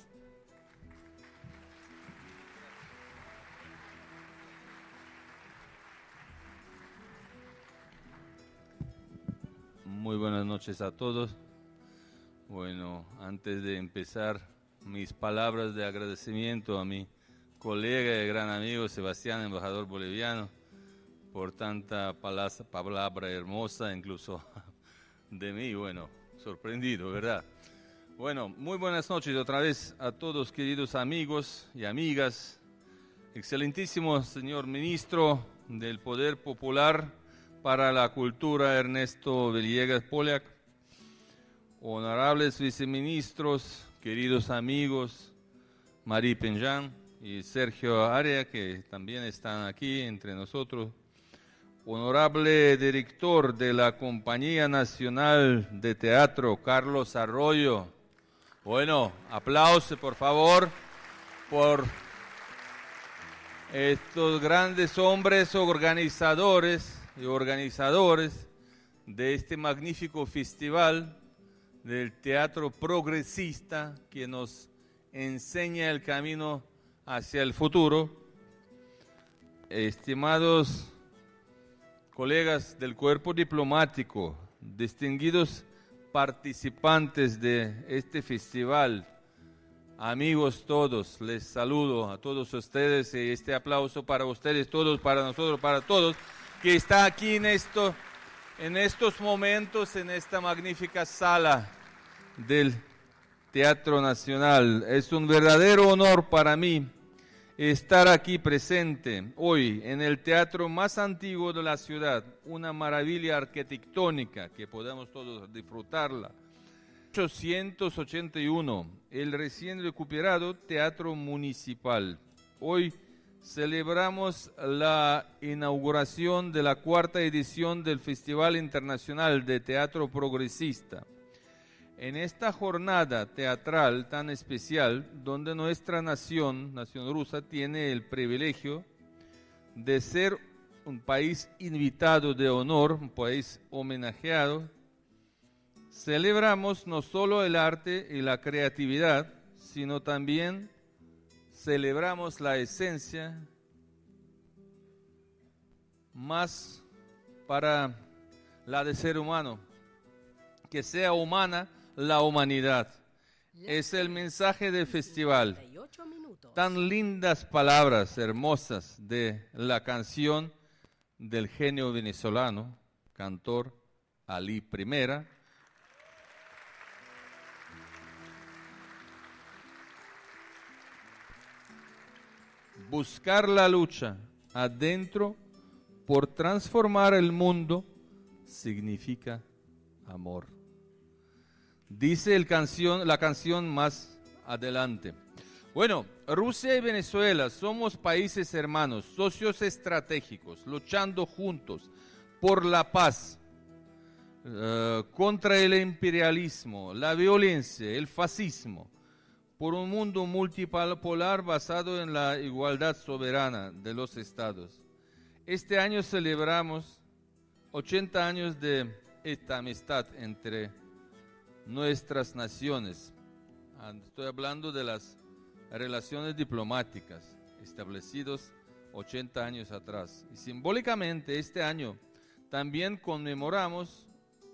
Muy buenas noches a todos. Bueno, antes de empezar mis palabras de agradecimiento a mi colega y gran amigo Sebastián, embajador boliviano, por tanta palabra hermosa, incluso de mí, bueno, sorprendido, ¿verdad? Bueno, muy buenas noches otra vez a todos, queridos amigos y amigas, excelentísimo señor ministro del Poder Popular para la Cultura, Ernesto Villegas Poliak, honorables viceministros, queridos amigos, Marie Penjan y Sergio Area, que también están aquí entre nosotros, honorable director de la Compañía Nacional de Teatro, Carlos Arroyo. Bueno, aplauso por favor por estos grandes hombres organizadores y organizadores de este magnífico festival del teatro progresista que nos enseña el camino hacia el futuro. Estimados colegas del cuerpo diplomático distinguidos participantes de este festival, amigos todos, les saludo a todos ustedes y este aplauso para ustedes todos, para nosotros, para todos, que está aquí en estos momentos, en esta magnífica sala del Teatro Nacional. Es un verdadero honor para mí estar aquí presente hoy en el teatro más antiguo de la ciudad, una maravilla arquitectónica que podemos todos disfrutarla. 1881, el recién recuperado Teatro Municipal. Hoy celebramos la inauguración de la 4ª edición del Festival Internacional de Teatro Progresista. En esta jornada teatral tan especial, donde nuestra nación rusa, tiene el privilegio de ser un país invitado de honor, un país homenajeado, celebramos no solo el arte y la creatividad, sino también celebramos la esencia más para la de ser humano, que sea humana la humanidad. Es el mensaje del festival. Tan lindas palabras hermosas de la canción del genio venezolano, cantor Ali Primera. Buscar la lucha adentro por transformar el mundo significa amor. Dice la canción más adelante. Bueno, Rusia y Venezuela somos países hermanos, socios estratégicos, luchando juntos por la paz, contra el imperialismo, la violencia, el fascismo, por un mundo multipolar basado en la igualdad soberana de los estados. Este año celebramos 80 años de esta amistad entre nuestras naciones. Estoy hablando de las relaciones diplomáticas establecidas 80 años atrás. Y simbólicamente este año también conmemoramos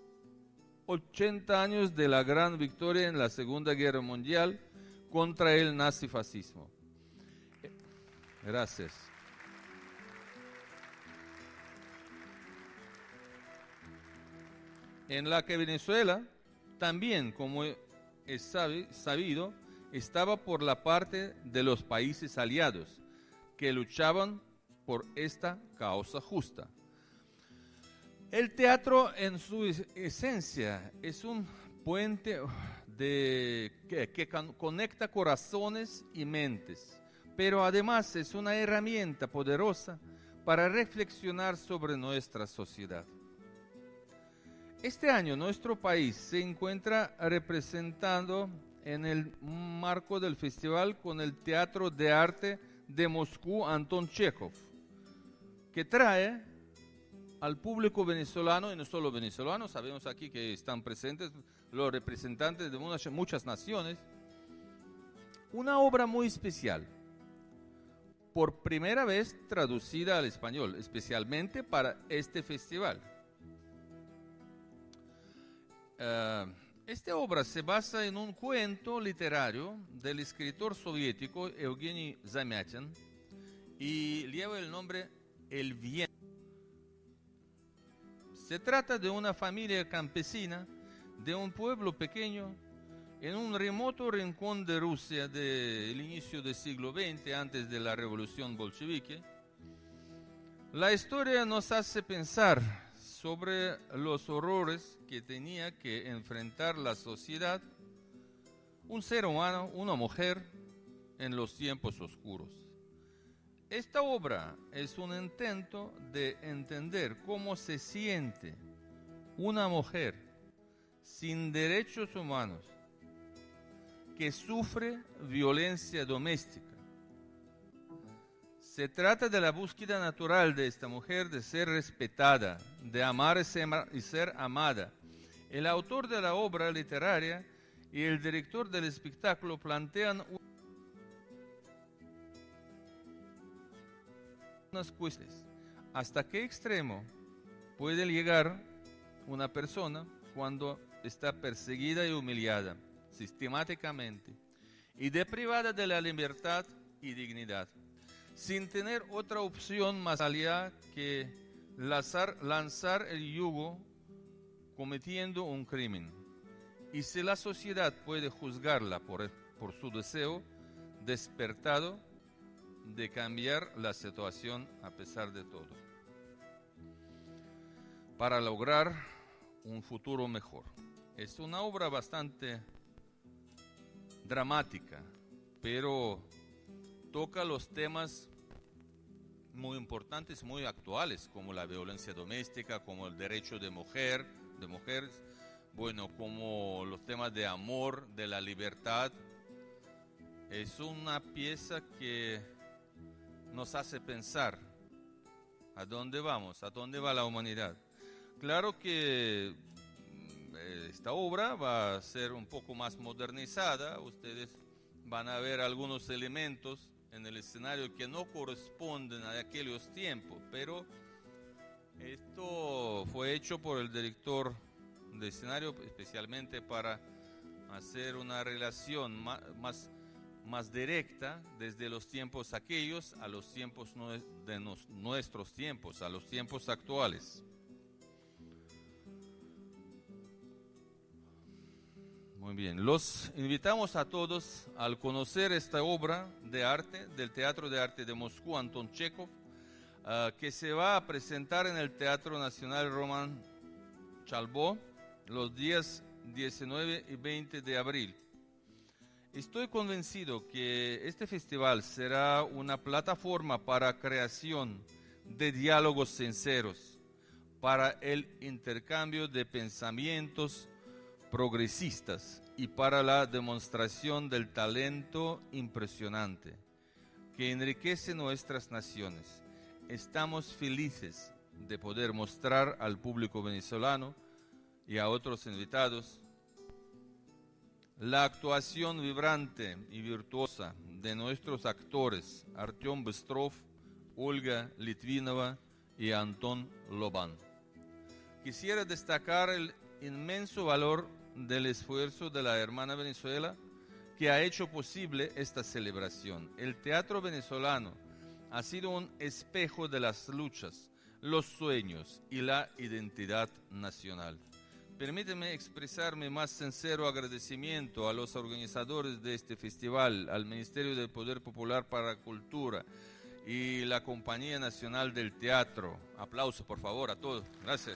80 años de la gran victoria en la Segunda Guerra Mundial contra el nazifascismo. Gracias. En la que Venezuela también, como es sabido, estaba por la parte de los países aliados que luchaban por esta causa justa. El teatro en su esencia es un puente que conecta corazones y mentes, pero además es una herramienta poderosa para reflexionar sobre nuestra sociedad. Este año nuestro país se encuentra representado en el marco del festival con el Teatro de Arte de Moscú Anton Chekhov, que trae al público venezolano, y no solo venezolano, sabemos aquí que están presentes los representantes de muchas naciones, una obra muy especial, por primera vez traducida al español, especialmente para este festival. Esta obra se basa en un cuento literario del escritor soviético Evgeny Zamyatin y lleva el nombre El Viento. Se trata de una familia campesina de un pueblo pequeño en un remoto rincón de Rusia del inicio del siglo XX, antes de la revolución bolchevique. La historia nos hace pensar sobre los horrores que tenía que enfrentar la sociedad, un ser humano, una mujer, en los tiempos oscuros. Esta obra es un intento de entender cómo se siente una mujer sin derechos humanos que sufre violencia doméstica. Se trata de la búsqueda natural de esta mujer de ser respetada, de amar y ser amada. El autor de la obra literaria y el director del espectáculo plantean unas cuestiones. ¿Hasta qué extremo puede llegar una persona cuando está perseguida y humillada sistemáticamente y deprivada de la libertad y dignidad, sin tener otra opción más allá que lanzar el yugo cometiendo un crimen. Y si la sociedad puede juzgarla por su deseo despertado de cambiar la situación a pesar de todo, para lograr un futuro mejor. Es una obra bastante dramática, pero toca los temas muy importantes, muy actuales, como la violencia doméstica, como el derecho de mujeres, bueno, como los temas de amor, de la libertad. Es una pieza que nos hace pensar a dónde vamos, a dónde va la humanidad. Claro que esta obra va a ser un poco más modernizada. Ustedes van a ver algunos elementos en el escenario que no corresponden a aquellos tiempos, pero esto fue hecho por el director de escenario especialmente para hacer una relación más directa desde los tiempos aquellos a los tiempos de nuestros tiempos, a los tiempos actuales. Muy bien, los invitamos a todos al conocer esta obra de arte del Teatro de Arte de Moscú, Anton Chekhov, que se va a presentar en el Teatro Nacional Roman Chalbó los días 19 y 20 de abril. Estoy convencido que este festival será una plataforma para creación de diálogos sinceros, para el intercambio de pensamientos progresistas y para la demostración del talento impresionante que enriquece nuestras naciones. Estamos felices de poder mostrar al público venezolano y a otros invitados la actuación vibrante y virtuosa de nuestros actores Artyom Bystrov, Olga Litvinova y Anton Loban. Quisiera destacar el inmenso valor del esfuerzo de la hermana Venezuela que ha hecho posible esta celebración. El teatro venezolano ha sido un espejo de las luchas, los sueños y la identidad nacional. Permíteme expresar mi más sincero agradecimiento a los organizadores de este festival, al Ministerio del Poder Popular para la Cultura y la Compañía Nacional del Teatro. Aplauso, por favor, a todos. Gracias.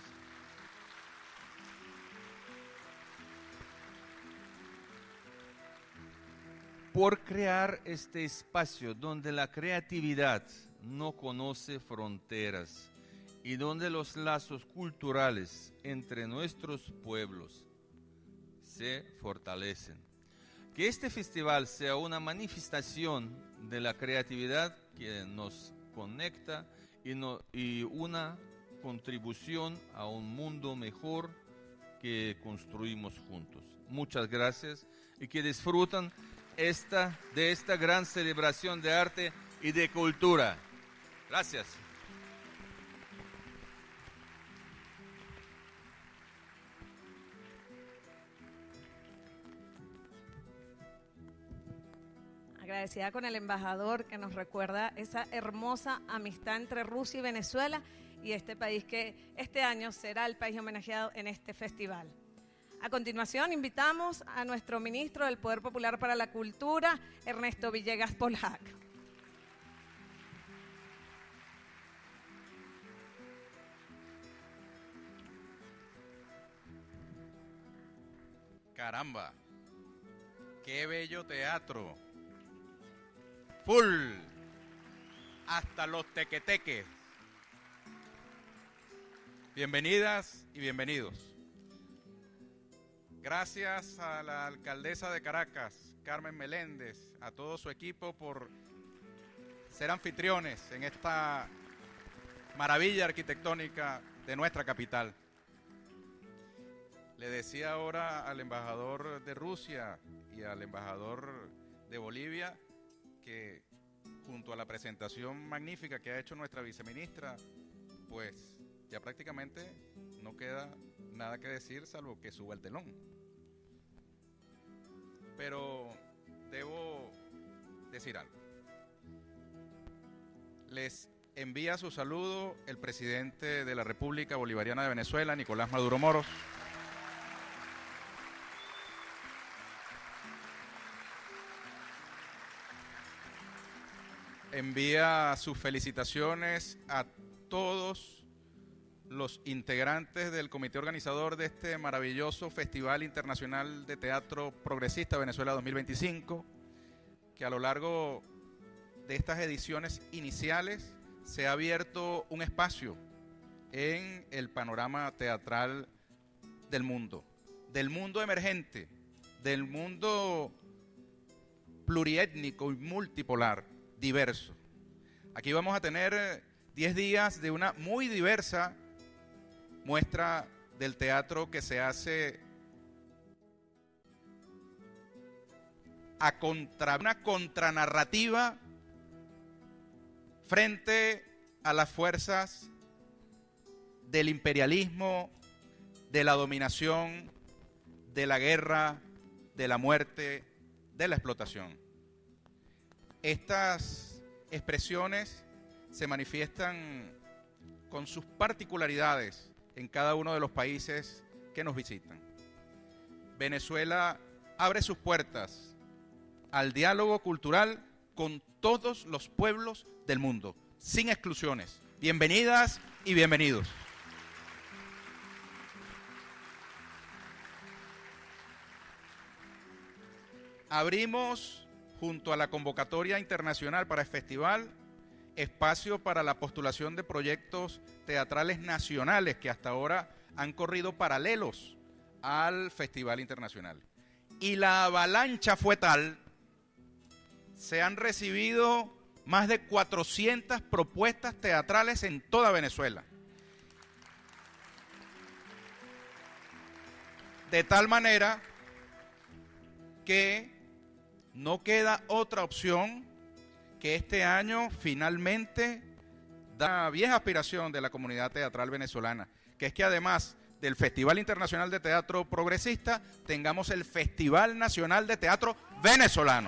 Por crear este espacio donde la creatividad no conoce fronteras y donde los lazos culturales entre nuestros pueblos se fortalecen. Que este festival sea una manifestación de la creatividad que nos conecta y una contribución a un mundo mejor que construimos juntos. Muchas gracias y que disfruten de esta gran celebración de arte y de cultura. Gracias. Agradecida con el embajador que nos recuerda esa hermosa amistad entre Rusia y Venezuela y este país que este año será el país homenajeado en este festival. A continuación invitamos a nuestro ministro del Poder Popular para la Cultura, Ernesto Villegas Polhac. Caramba, qué bello teatro. Full, hasta los tequeteques. Bienvenidas y bienvenidos. Gracias a la alcaldesa de Caracas, Carmen Meléndez, a todo su equipo por ser anfitriones en esta maravilla arquitectónica de nuestra capital. Le decía ahora al embajador de Rusia y al embajador de Bolivia que junto a la presentación magnífica que ha hecho nuestra viceministra, pues ya prácticamente no queda nada que decir salvo que suba el telón. Pero debo decir algo. Les envía su saludo el presidente de la República Bolivariana de Venezuela, Nicolás Maduro Moros. Envía sus felicitaciones a todos los integrantes del comité organizador de este maravilloso Festival Internacional de Teatro Progresista Venezuela 2025, que a lo largo de estas ediciones iniciales se ha abierto un espacio en el panorama teatral del mundo emergente, del mundo pluriétnico y multipolar, diverso. Aquí vamos a tener 10 días de una muy diversa muestra del teatro que se hace una contranarrativa frente a las fuerzas del imperialismo, de la dominación, de la guerra, de la muerte, de la explotación. Estas expresiones se manifiestan con sus particularidades en cada uno de los países que nos visitan. Venezuela abre sus puertas al diálogo cultural con todos los pueblos del mundo, sin exclusiones. Bienvenidas y bienvenidos. Abrimos, junto a la convocatoria internacional para el festival, espacio para la postulación de proyectos teatrales nacionales que hasta ahora han corrido paralelos al Festival Internacional. Y la avalancha fue tal, se han recibido más de 400 propuestas teatrales en toda Venezuela. De tal manera que no queda otra opción que este año finalmente da vieja aspiración de la comunidad teatral venezolana, que es que además del Festival Internacional de Teatro Progresista, tengamos el Festival Nacional de Teatro Venezolano.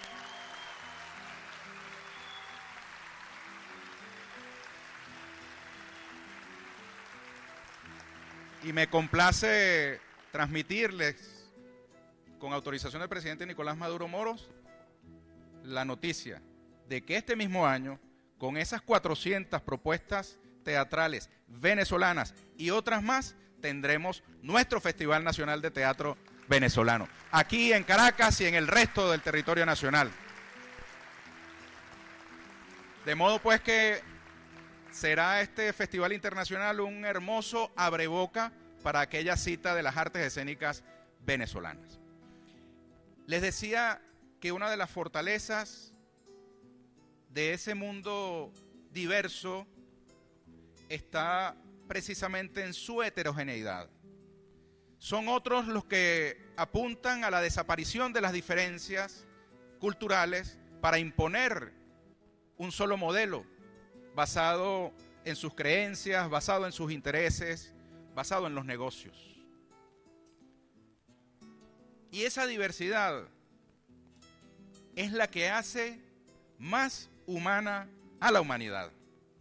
Y me complace transmitirles, con autorización del presidente Nicolás Maduro Moros, la noticia de que este mismo año, con esas 400 propuestas teatrales venezolanas y otras más, tendremos nuestro Festival Nacional de Teatro Venezolano, aquí en Caracas y en el resto del territorio nacional. De modo pues que será este Festival Internacional un hermoso abreboca para aquella cita de las artes escénicas venezolanas. Les decía que una de las fortalezas de ese mundo diverso está precisamente en su heterogeneidad. Son otros los que apuntan a la desaparición de las diferencias culturales para imponer un solo modelo basado en sus creencias, basado en sus intereses, basado en los negocios. Y esa diversidad es la que hace más humana a la humanidad.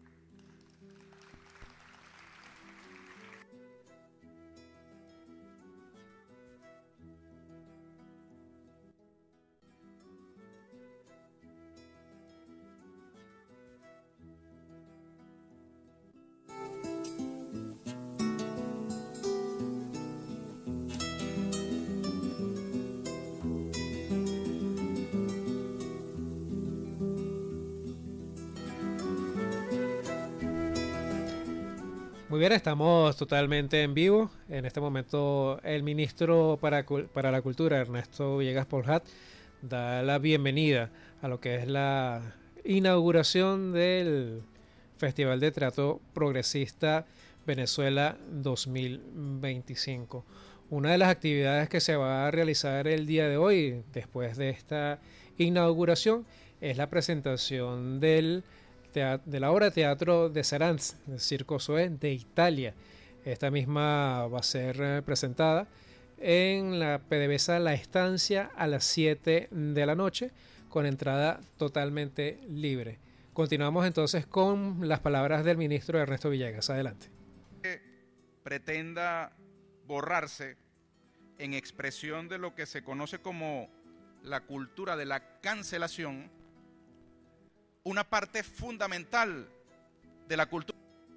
Muy bien, estamos totalmente en vivo. En este momento el ministro para la Cultura, Ernesto Villegas Porjat, da la bienvenida a lo que es la inauguración del Festival de Teatro Progresista Venezuela 2025. Una de las actividades que se va a realizar el día de hoy, después de esta inauguración, es la presentación de la obra de teatro de Saranz, del Circo Zoe de Italia. Esta misma va a ser presentada en la PDVSA La Estancia a las 7 de la noche, con entrada totalmente libre. Continuamos entonces con las palabras del ministro Ernesto Villegas. Adelante. Pretenda borrarse en expresión de lo que se conoce como la cultura de la cancelación, una parte fundamental de la cultura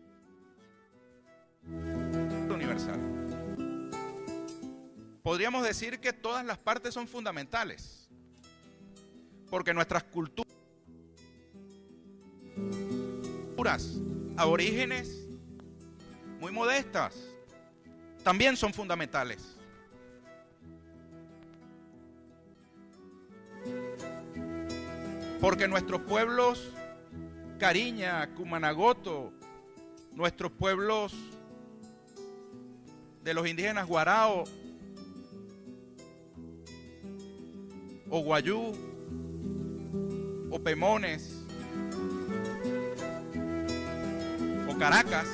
universal. Podríamos decir que todas las partes son fundamentales, porque nuestras culturas aborígenes muy modestas también son fundamentales. Porque nuestros pueblos Cariña, Cumanagoto, nuestros pueblos de los indígenas Guarao o Guayú o Pemones o Caracas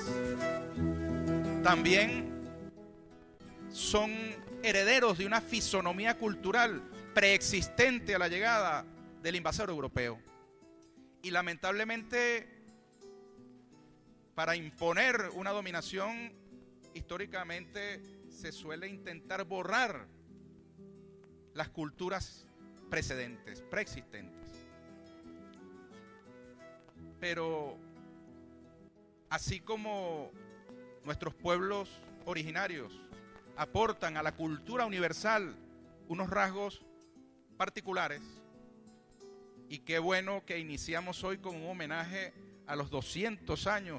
también son herederos de una fisonomía cultural preexistente a la llegada del invasor europeo. Y lamentablemente, para imponer una dominación, históricamente se suele intentar borrar las culturas precedentes, preexistentes. Pero así como nuestros pueblos originarios aportan a la cultura universal unos rasgos particulares, y qué bueno que iniciamos hoy con un homenaje a los 200 años